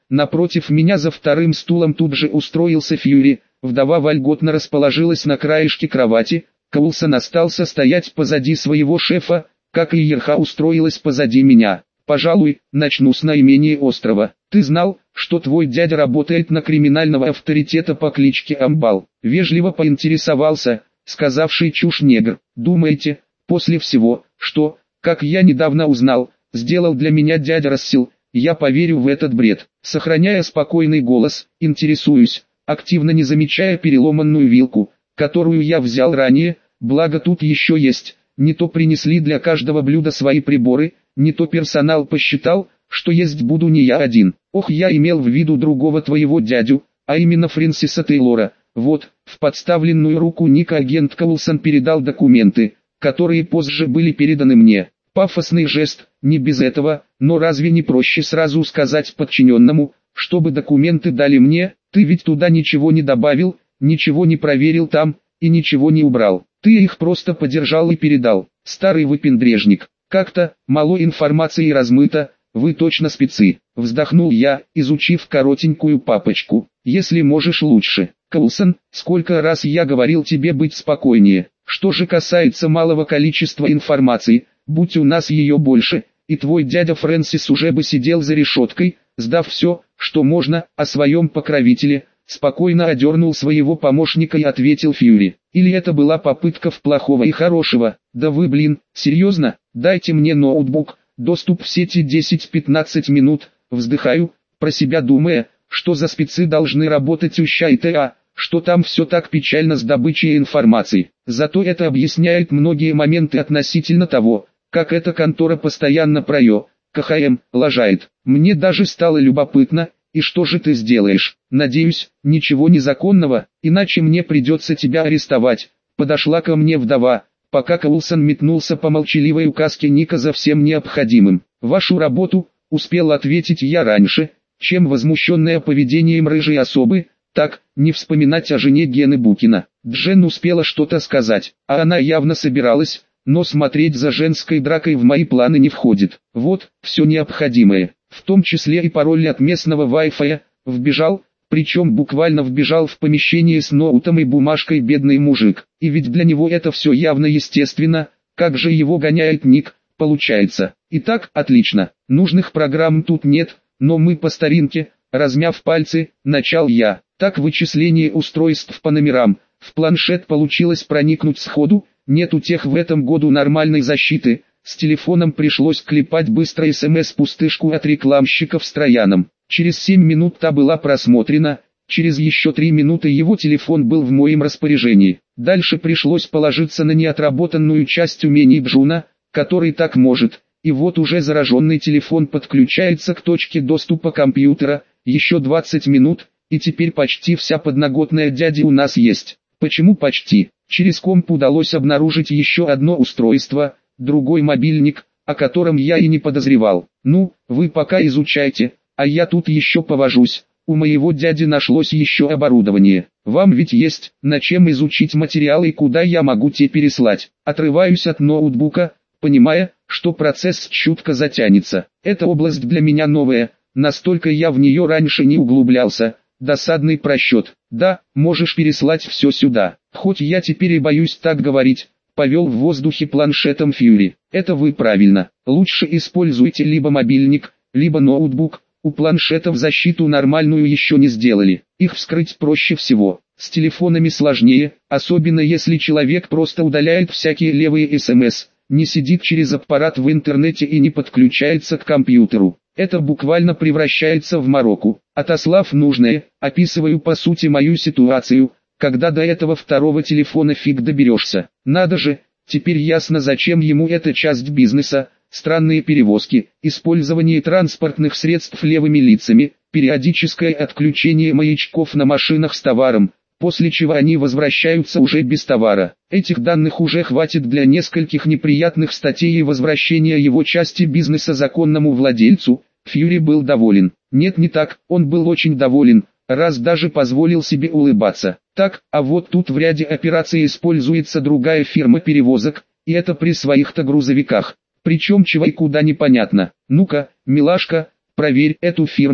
Напротив меня за вторым стулом тут же устроился Фьюри, вдова вольготно расположилась на краешке кровати, Коулсон остался стоять позади своего шефа, как и Ерха устроилась позади меня. Пожалуй, начну с наименее острого. Ты знал, что твой дядя работает на криминального авторитета по кличке Амбал? Вежливо поинтересовался, сказавший чушь негр. Думаете, после всего, что, как я недавно узнал, сделал для меня дядя Рассел, я поверю в этот бред? Сохраняя спокойный голос, интересуюсь, активно не замечая переломанную вилку, которую я взял ранее, благо тут еще есть. Не то принесли для каждого блюда свои приборы, не то персонал посчитал, что есть буду не я один. Ох, я имел в виду другого твоего дядю, а именно Фрэнсиса Тейлора. Вот, в подставленную руку Ника агент Коулсон передал документы, которые позже были переданы мне. Пафосный жест, не без этого, но разве не проще сразу сказать подчиненному, чтобы документы дали мне? Ты ведь туда ничего не добавил, ничего не проверил там, и ничего не убрал. Ты их просто подержал и передал. Старый выпендрежник. Как-то, мало информации размыто, вы точно спецы. Вздохнул я, изучив коротенькую папочку. Если можешь лучше. Коулсон, сколько раз я говорил тебе быть спокойнее. Что же касается малого количества информации, будь у нас ее больше, и твой дядя Фрэнсис уже бы сидел за решеткой, сдав все, что можно, о своем покровителе. Спокойно одернул своего помощника и ответил Фьюри. Или это была попытка в плохого и хорошего? Да вы, блин, серьезно? Дайте мне ноутбук, доступ в сети десять-пятнадцать минут. Вздыхаю, про себя думая, что за спецы должны работать у ЩА, что там все так печально с добычей информации. Зато это объясняет многие моменты относительно того, как эта контора постоянно про ё, КХМ, лажает. Мне даже стало любопытно. И что же ты сделаешь? Надеюсь, ничего незаконного, иначе мне придется тебя арестовать. Подошла ко мне вдова, пока Коулсон метнулся по молчаливой указке Ника за всем необходимым. Вашу работу, успел ответить я раньше, чем возмущенная поведением рыжей особы, так, не вспоминать о жене Гены Букина. Джен успела что-то сказать, а она явно собиралась, но смотреть за женской дракой в мои планы не входит. Вот, все необходимое. В том числе и пароль от местного Wi-Fi, вбежал, причем буквально вбежал в помещение с ноутом и бумажкой бедный мужик. И ведь для него это все явно естественно, как же его гоняет Ник, получается. Итак, отлично, нужных программ тут нет, но мы по старинке, размяв пальцы, начал я. Так вычисление устройств по номерам, в планшет получилось проникнуть сходу, нет у тех в этом году нормальной защиты. С телефоном пришлось клепать быстро СМС-пустышку от рекламщиков с Трояном. Через семь минут та была просмотрена, через еще три минуты его телефон был в моем распоряжении. Дальше пришлось положиться на неотработанную часть умений Джуна, который так может, и вот уже зараженный телефон подключается к точке доступа компьютера, еще двадцать минут, и теперь почти вся подноготная дяди у нас есть. Почему почти? Через комп удалось обнаружить еще одно устройство, другой мобильник, о котором я и не подозревал. Ну, вы пока изучайте, а я тут еще повожусь. У моего дяди нашлось еще оборудование. Вам ведь есть, на чем изучить материалы и куда я могу те переслать. Отрываюсь от ноутбука, понимая, что процесс чутко затянется. Эта область для меня новая, настолько я в нее раньше не углублялся. Досадный просчет. Да, можешь переслать все сюда. Хоть я теперь и боюсь так говорить. Повел в воздухе планшетом Фьюри. Это вы правильно. Лучше используйте либо мобильник, либо ноутбук. У планшетов защиту нормальную еще не сделали. Их вскрыть проще всего. С телефонами сложнее, особенно если человек просто удаляет всякие левые СМС, не сидит через аппарат в интернете и не подключается к компьютеру. Это буквально превращается в мороку. Отослав нужное, описываю по сути мою ситуацию, когда до этого второго телефона фиг доберешься. Надо же, теперь ясно, зачем ему эта часть бизнеса, странные перевозки, использование транспортных средств левыми лицами, периодическое отключение маячков на машинах с товаром, после чего они возвращаются уже без товара. Этих данных уже хватит для нескольких неприятных статей и возвращения его части бизнеса законному владельцу. Фьюри был доволен. Нет, не так, он был очень доволен, раз даже позволил себе улыбаться. Так, а вот тут в ряде операций используется другая фирма перевозок, и это при своих-то грузовиках. Причем чего и куда непонятно. Ну-ка, милашка, проверь эту фирму,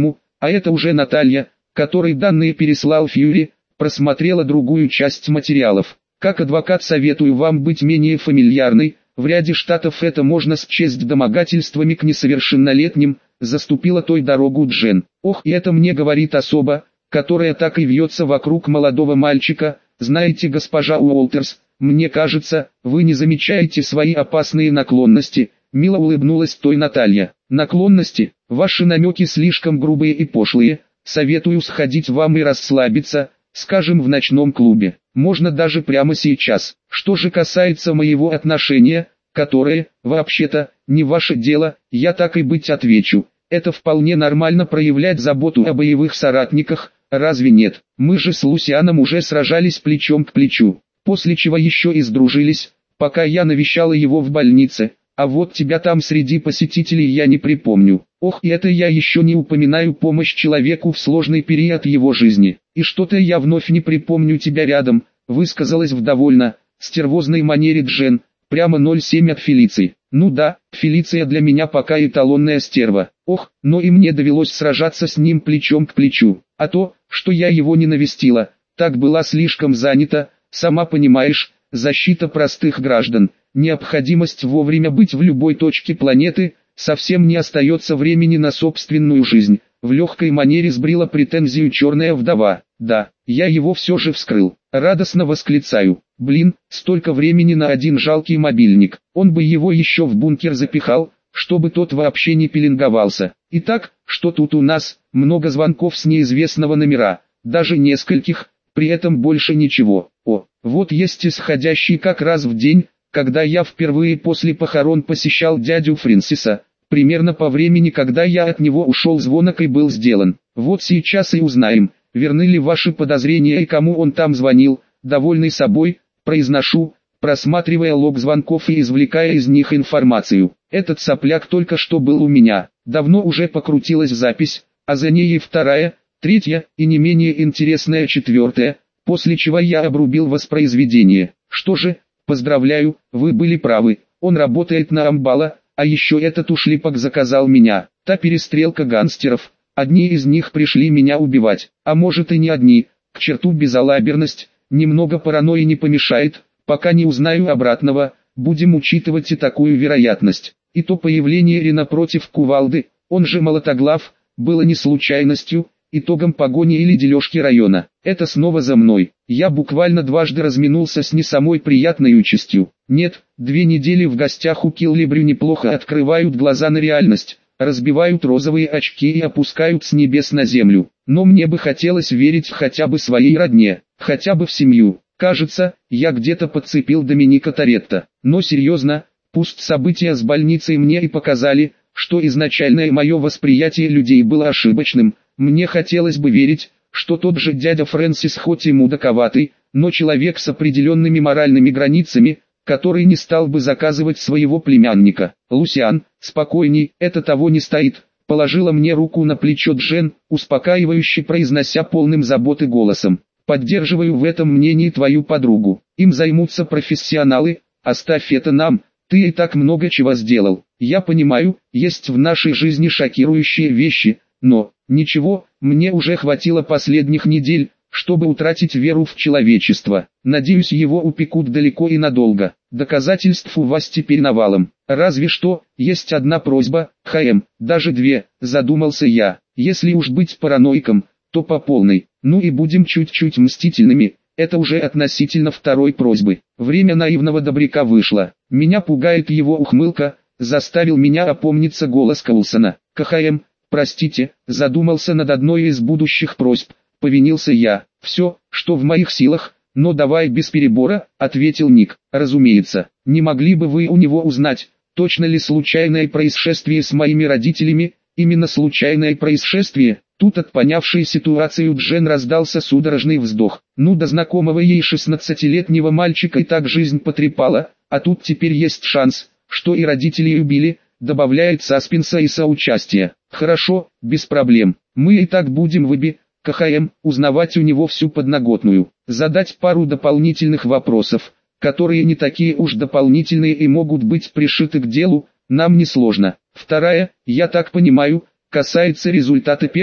А это уже Наталья, которой данные переслал Фьюри, просмотрела другую часть материалов. Как адвокат советую вам быть менее фамильярной, в ряде штатов это можно счесть домогательствами к несовершеннолетним, заступила той дорогу Джен. Ох, и это мне говорит особа, которая так и вьется вокруг молодого мальчика. Знаете, госпожа Уолтерс, мне кажется, вы не замечаете свои опасные наклонности, мило улыбнулась той Наталья. Наклонности, ваши намеки слишком грубые и пошлые, советую сходить вам и расслабиться, скажем, в ночном клубе, можно даже прямо сейчас. Что же касается моего отношения, которое, вообще-то, не ваше дело, я так и быть отвечу. Это вполне нормально проявлять заботу о боевых соратниках, разве нет? Мы же с Лусианом уже сражались плечом к плечу, после чего еще и сдружились, пока я навещала его в больнице, а вот тебя там среди посетителей я не припомню. Ох, и это я еще не упоминаю помощь человеку в сложный период его жизни. И что-то я вновь не припомню тебя рядом, высказалась в довольно стервозной манере Джен, прямо ноль семь от Фелиции. Ну да, Фелиция для меня пока эталонная стерва. Ох, но и мне довелось сражаться с ним плечом к плечу. А то, что я его не навестила, так была слишком занята, сама понимаешь, защита простых граждан, необходимость вовремя быть в любой точке планеты, совсем не остается времени на собственную жизнь. В легкой манере сбрила претензию черная вдова. Да, я его все же вскрыл. Радостно восклицаю. Блин, столько времени на один жалкий мобильник. Он бы его еще в бункер запихал, чтобы тот вообще не пеленговался. Итак, что тут у нас? Много звонков с неизвестного номера, даже нескольких, при этом больше ничего. О, вот есть исходящий как раз в день, когда я впервые после похорон посещал дядю Фрэнсиса. Примерно по времени, когда я от него ушел, звонок и был сделан. Вот сейчас и узнаем, верны ли ваши подозрения и кому он там звонил. Довольный собой, произношу, просматривая лог звонков и извлекая из них информацию. Этот сопляк только что был у меня. Давно уже покрутилась запись, а за ней и вторая, третья и не менее интересная четвертая, после чего я обрубил воспроизведение. Что же, поздравляю, вы были правы, он работает на Амбала. А еще этот ушлепок заказал меня. Та перестрелка гангстеров. Одни из них пришли меня убивать. А может и не одни. К черту безалаберность. Немного паранойи не помешает. Пока не узнаю обратного, будем учитывать и такую вероятность. И то появление Рена против Кувалды, он же Молотоглав, было не случайностью, итогом погони или дележки района. Это снова за мной. Я буквально дважды разминулся с не самой приятной участью. Нет, две недели в гостях у Киллибрю неплохо открывают глаза на реальность, разбивают розовые очки и опускают с небес на землю. Но мне бы хотелось верить хотя бы своей родне, хотя бы в семью. Кажется, я где-то подцепил Доминика Торетто. Но серьезно, пусть события с больницей мне и показали, что изначальное мое восприятие людей было ошибочным. Мне хотелось бы верить, что тот же дядя Фрэнсис хоть и мудаковатый, но человек с определенными моральными границами, который не стал бы заказывать своего племянника. Лусиан, спокойней, это того не стоит, положила мне руку на плечо Джен, успокаивающе произнося полным заботы голосом. Поддерживаю в этом мнении твою подругу. Им займутся профессионалы, оставь это нам, ты и так много чего сделал. Я понимаю, есть в нашей жизни шокирующие вещи, но, ничего, мне уже хватило последних недель, чтобы утратить веру в человечество. Надеюсь, его упекут далеко и надолго. Доказательств у вас теперь навалом. Разве что, есть одна просьба, ХМ, даже две, задумался я. Если уж быть параноиком, то по полной. Ну и будем чуть-чуть мстительными, это уже относительно второй просьбы. Время наивного добряка вышло. Меня пугает его ухмылка, заставил меня опомниться голос Коулсона. КХМ, простите, задумался над одной из будущих просьб, повинился я. Все, что в моих силах, но давай без перебора, ответил Ник. Разумеется, не могли бы вы у него узнать, точно ли случайное происшествие с моими родителями, именно случайное происшествие? Тут от понявшей ситуацию Джен раздался судорожный вздох. Ну до знакомого ей шестнадцатилетнего мальчика и так жизнь потрепала, а тут теперь есть шанс, что и родителей убили, добавляет саспенса и соучастия. Хорошо, без проблем, мы и так будем в ИБИ, КХМ, узнавать у него всю подноготную, задать пару дополнительных вопросов, которые не такие уж дополнительные и могут быть пришиты к делу, нам несложно. Вторая, я так понимаю, касается результата первой,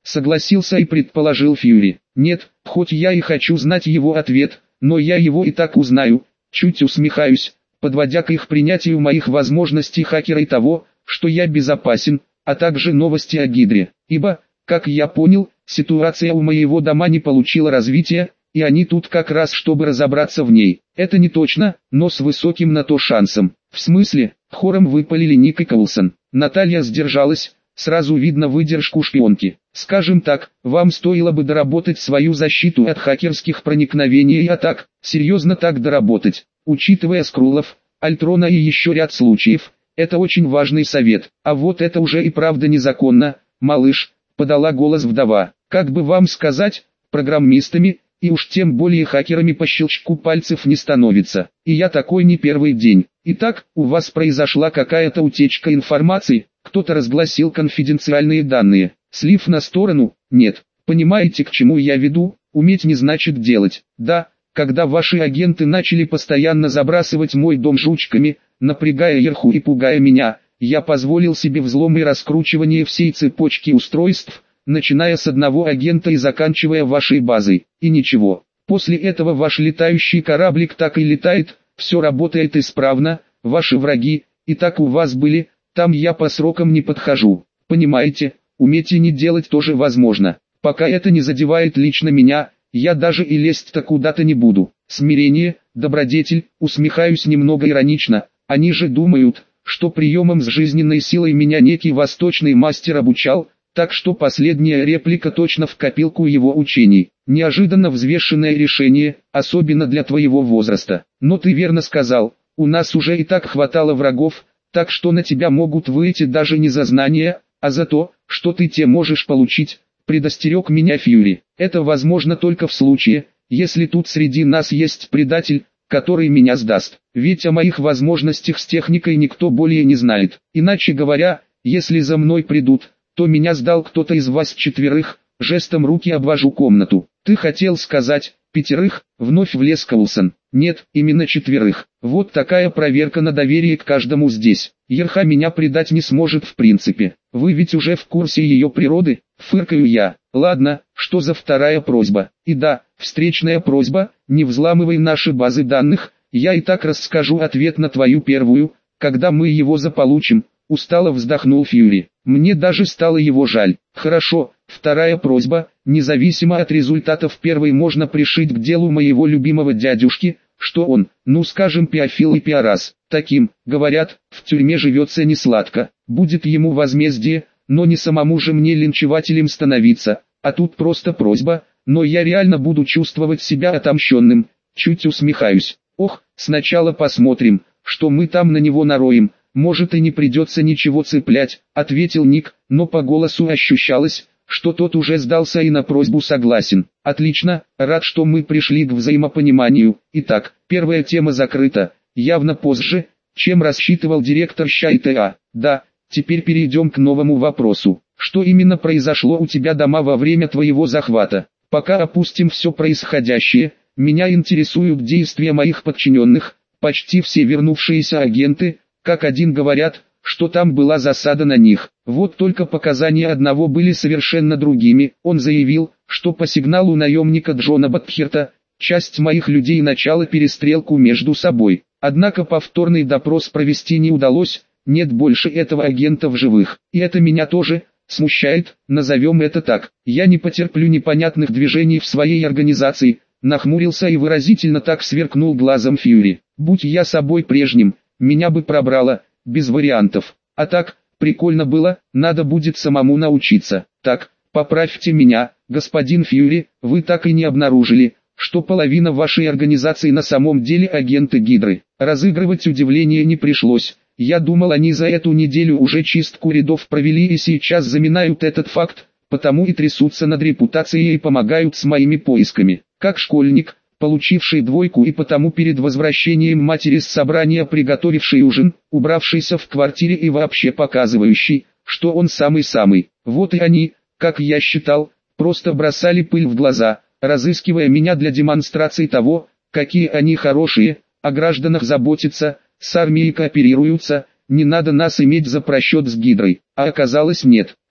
согласился и предположил Фьюри. Нет, хоть я и хочу знать его ответ, но я его и так узнаю. Чуть усмехаюсь, подводя к их принятию моих возможностей хакера и того, что я безопасен, а также новости о Гидре. Ибо, как я понял, ситуация у моего дома не получила развития, и они тут как раз чтобы разобраться в ней. Это не точно, но с высоким на то шансом. В смысле, хором выпалили Ник и Коулсон. Наталья сдержалась, сразу видно выдержку шпионки. Скажем так, вам стоило бы доработать свою защиту от хакерских проникновений и атак, серьезно так доработать. Учитывая скрулов, Альтрона и еще ряд случаев, это очень важный совет. А вот это уже и правда незаконно, малыш, подала голос вдова. Как бы вам сказать, программистами, и уж тем более хакерами по щелчку пальцев не становится. И я такой не первый день. Итак, у вас произошла какая-то утечка информации, кто-то разгласил конфиденциальные данные. Слив на сторону? Нет. Понимаете, к чему я веду? Уметь не значит делать. Да, когда ваши агенты начали постоянно забрасывать мой дом жучками, напрягая Ерху и пугая меня, я позволил себе взлом и раскручивание всей цепочки устройств, начиная с одного агента и заканчивая вашей базой. И ничего. После этого ваш летающий кораблик так и летает, все работает исправно, ваши враги, и так у вас были, там я по срокам не подхожу. Понимаете, уметь и не делать тоже возможно. Пока это не задевает лично меня, я даже и лезть-то куда-то не буду. Смирение, добродетель, усмехаюсь немного иронично, они же думают, что приемом с жизненной силой меня некий восточный мастер обучал, так что последняя реплика точно в копилку его учений. Неожиданно взвешенное решение, особенно для твоего возраста. Но ты верно сказал, у нас уже и так хватало врагов, так что на тебя могут выйти даже не за знания, а за то, что ты те можешь получить, предостерег меня Фьюри. Это возможно только в случае, если тут среди нас есть предатель, который меня сдаст. Ведь о моих возможностях с техникой никто более не знает. Иначе говоря, если за мной придут, то меня сдал кто-то из вас четверых, жестом руки обвожу комнату. Ты хотел сказать, пятерых, вновь влез Коулсон. Нет, именно четверых. Вот такая проверка на доверие к каждому здесь. Ерха меня предать не сможет в принципе. Вы ведь уже в курсе ее природы, фыркаю я. Ладно, что за вторая просьба? И да, встречная просьба, не взламывай наши базы данных, я и так расскажу ответ на твою первую, когда мы его заполучим. Устало вздохнул Фьюри. Мне даже стало его жаль. Хорошо, вторая просьба, независимо от результатов первой можно пришить к делу моего любимого дядюшки, что он, ну скажем пиофил и пиарас. Таким, говорят, в тюрьме живется не сладко. Будет ему возмездие, но не самому же мне линчевателем становиться. А тут просто просьба, но я реально буду чувствовать себя отомщенным. Чуть усмехаюсь. Ох, сначала посмотрим, что мы там на него нароем. «Может и не придется ничего цеплять», — ответил Ник, но по голосу ощущалось, что тот уже сдался и на просьбу согласен. «Отлично, рад, что мы пришли к взаимопониманию. Итак, первая тема закрыта, явно позже, чем рассчитывал директор ЩАИТА. Да, теперь перейдем к новому вопросу. Что именно произошло у тебя дома во время твоего захвата? Пока опустим все происходящее, меня интересуют действия моих подчиненных, почти все вернувшиеся агенты, как один говорят, что там была засада на них. Вот только показания одного были совершенно другими. Он заявил, что по сигналу наемника Джона Батхерта, часть моих людей начала перестрелку между собой. Однако повторный допрос провести не удалось, нет больше этого агента в живых. И это меня тоже смущает, назовем это так. Я не потерплю непонятных движений в своей организации, нахмурился и выразительно так сверкнул глазом Фьюри. Будь я собой прежним, меня бы пробрало, без вариантов. А так, прикольно было, надо будет самому научиться. Так, поправьте меня, господин Фьюри, вы так и не обнаружили, что половина вашей организации на самом деле агенты Гидры. Разыгрывать удивление не пришлось. Я думал, они за эту неделю уже чистку рядов провели и сейчас заминают этот факт, потому и трясутся над репутацией и помогают с моими поисками. Как школьник, получивший двойку и потому перед возвращением матери с собрания приготовивший ужин, убравшийся в квартире и вообще показывающий, что он самый-самый. Вот и они, как я считал, просто бросали пыль в глаза, разыскивая меня для демонстрации того, какие они хорошие, о гражданах заботятся, с армией кооперируются, не надо нас иметь за просчет с Гидрой. А оказалось нет. Ты,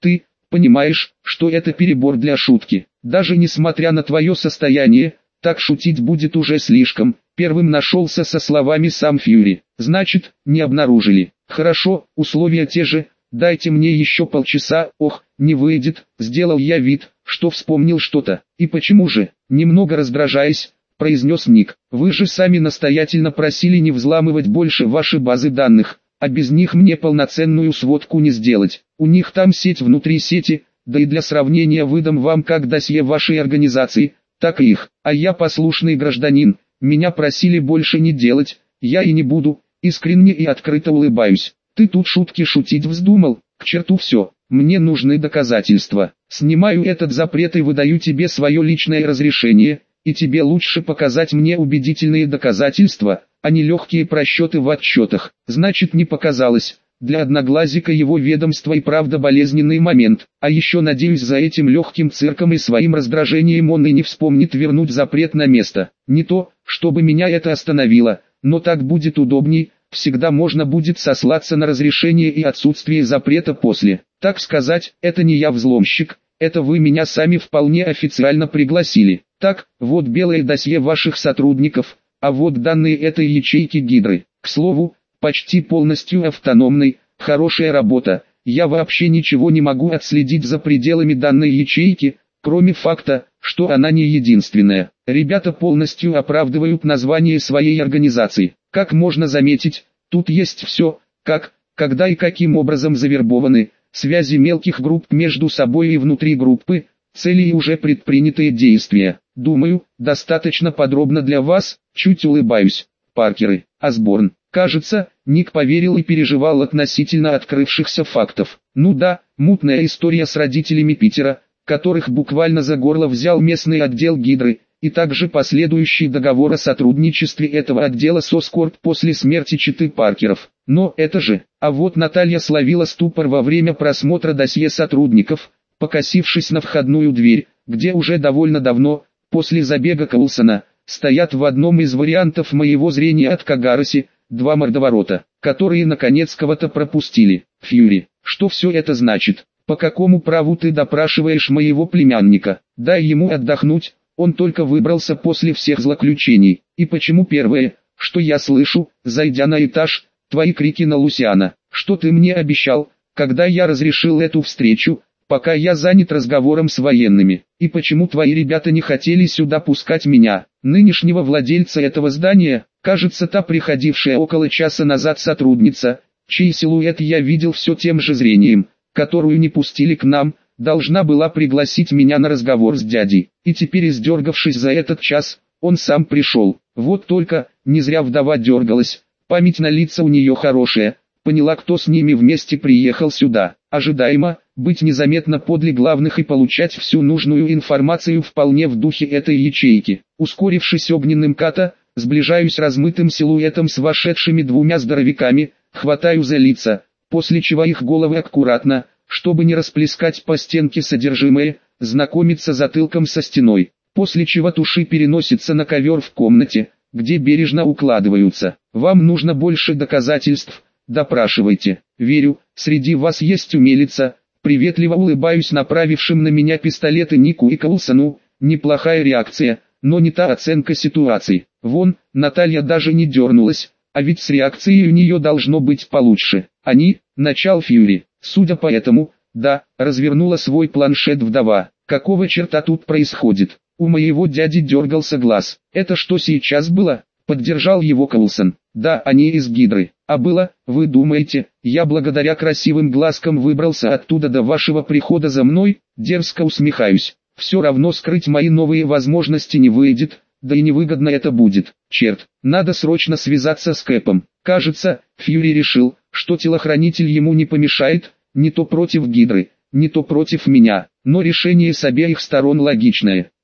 понимаешь, что это перебор для шутки. Даже несмотря на твое состояние, так шутить будет уже слишком. Первым нашелся со словами сам Фьюри. Значит, не обнаружили. Хорошо, условия те же. Дайте мне еще полчаса. Ох, не выйдет. Сделал я вид, что вспомнил что-то. И почему же? Немного раздражаясь, произнес Ник. Вы же сами настоятельно просили не взламывать больше ваши базы данных, а без них мне полноценную сводку не сделать. У них там сеть внутри сети, да и для сравнения выдам вам как досье вашей организации, так и их. А я послушный гражданин, меня просили больше не делать, я и не буду, искренне и открыто улыбаюсь. Ты тут шутки шутить вздумал, к черту все, мне нужны доказательства. Снимаю этот запрет и выдаю тебе свое личное разрешение, и тебе лучше показать мне убедительные доказательства, а не легкие просчеты в отчетах. Значит, не показалось. Для Одноглазика его ведомство и правда болезненный момент, а еще надеюсь за этим легким цирком и своим раздражением он и не вспомнит вернуть запрет на место. Не то, чтобы меня это остановило, но так будет удобней, всегда можно будет сослаться на разрешение и отсутствие запрета после. Так сказать, это не я взломщик, это вы меня сами вполне официально пригласили. Так, вот белое досье ваших сотрудников, а вот данные этой ячейки Гидры. К слову, почти полностью автономной, хорошая работа. Я вообще ничего не могу отследить за пределами данной ячейки, кроме факта, что она не единственная. Ребята полностью оправдывают название своей организации. Как можно заметить, тут есть все, как, когда и каким образом завербованы, связи мелких групп между собой и внутри группы, цели и уже предпринятые действия. Думаю, достаточно подробно для вас, чуть улыбаюсь. Паркеры, Осборн. Кажется, Ник поверил и переживал относительно открывшихся фактов. Ну да, мутная история с родителями Питера, которых буквально за горло взял местный отдел Гидры, и также последующий договор о сотрудничестве этого отдела с Оскорб после смерти четы Паркеров. Но это же, а вот Наталья словила ступор во время просмотра досье сотрудников, покосившись на входную дверь, где уже довольно давно, после забега Коулсона, стоят в одном из вариантов моего зрения от Кагароси, два мордоворота, которые наконец кого-то пропустили. Фьюри, что все это значит? По какому праву ты допрашиваешь моего племянника? Дай ему отдохнуть, он только выбрался после всех злоключений. И почему первое, что я слышу, зайдя на этаж, твои крики на Лусиана? Что ты мне обещал, когда я разрешил эту встречу, пока я занят разговором с военными? И почему твои ребята не хотели сюда пускать меня, нынешнего владельца этого здания? Кажется, та приходившая около часа назад сотрудница, чей силуэт я видел все тем же зрением, которую не пустили к нам, должна была пригласить меня на разговор с дядей. И теперь, издергавшись за этот час, он сам пришел. Вот только, не зря вдова дергалась, память на лица у нее хорошая, поняла, кто с ними вместе приехал сюда. Ожидаемо, быть незаметно подле главных и получать всю нужную информацию вполне в духе этой ячейки. Ускорившись огненным ката, сближаюсь размытым силуэтом с вошедшими двумя здоровяками, хватаю за лица, после чего их головы аккуратно, чтобы не расплескать по стенке содержимое, знакомиться затылком со стеной, после чего туши переносится на ковер в комнате, где бережно укладываются. Вам нужно больше доказательств, допрашивайте. Верю, среди вас есть умелица. Приветливо улыбаюсь направившим на меня пистолеты Нику и Коулсону. Неплохая реакция, но не та оценка ситуации. Вон, Наталья даже не дернулась, а ведь с реакцией у нее должно быть получше. Они, начал Фьюри. Судя по этому, да, развернула свой планшет вдова. Какого черта тут происходит? У моего дяди дергался глаз. Это что сейчас было? Поддержал его Коулсон. Да, они из Гидры. А было, вы думаете, я благодаря красивым глазкам выбрался оттуда до вашего прихода за мной? Дерзко усмехаюсь. Все равно скрыть мои новые возможности не выйдет, да и невыгодно это будет. Черт, надо срочно связаться с Кэпом. Кажется, Фьюри решил, что телохранитель ему не помешает, не то против Гидры, не то против меня, но решение с обеих сторон логичное.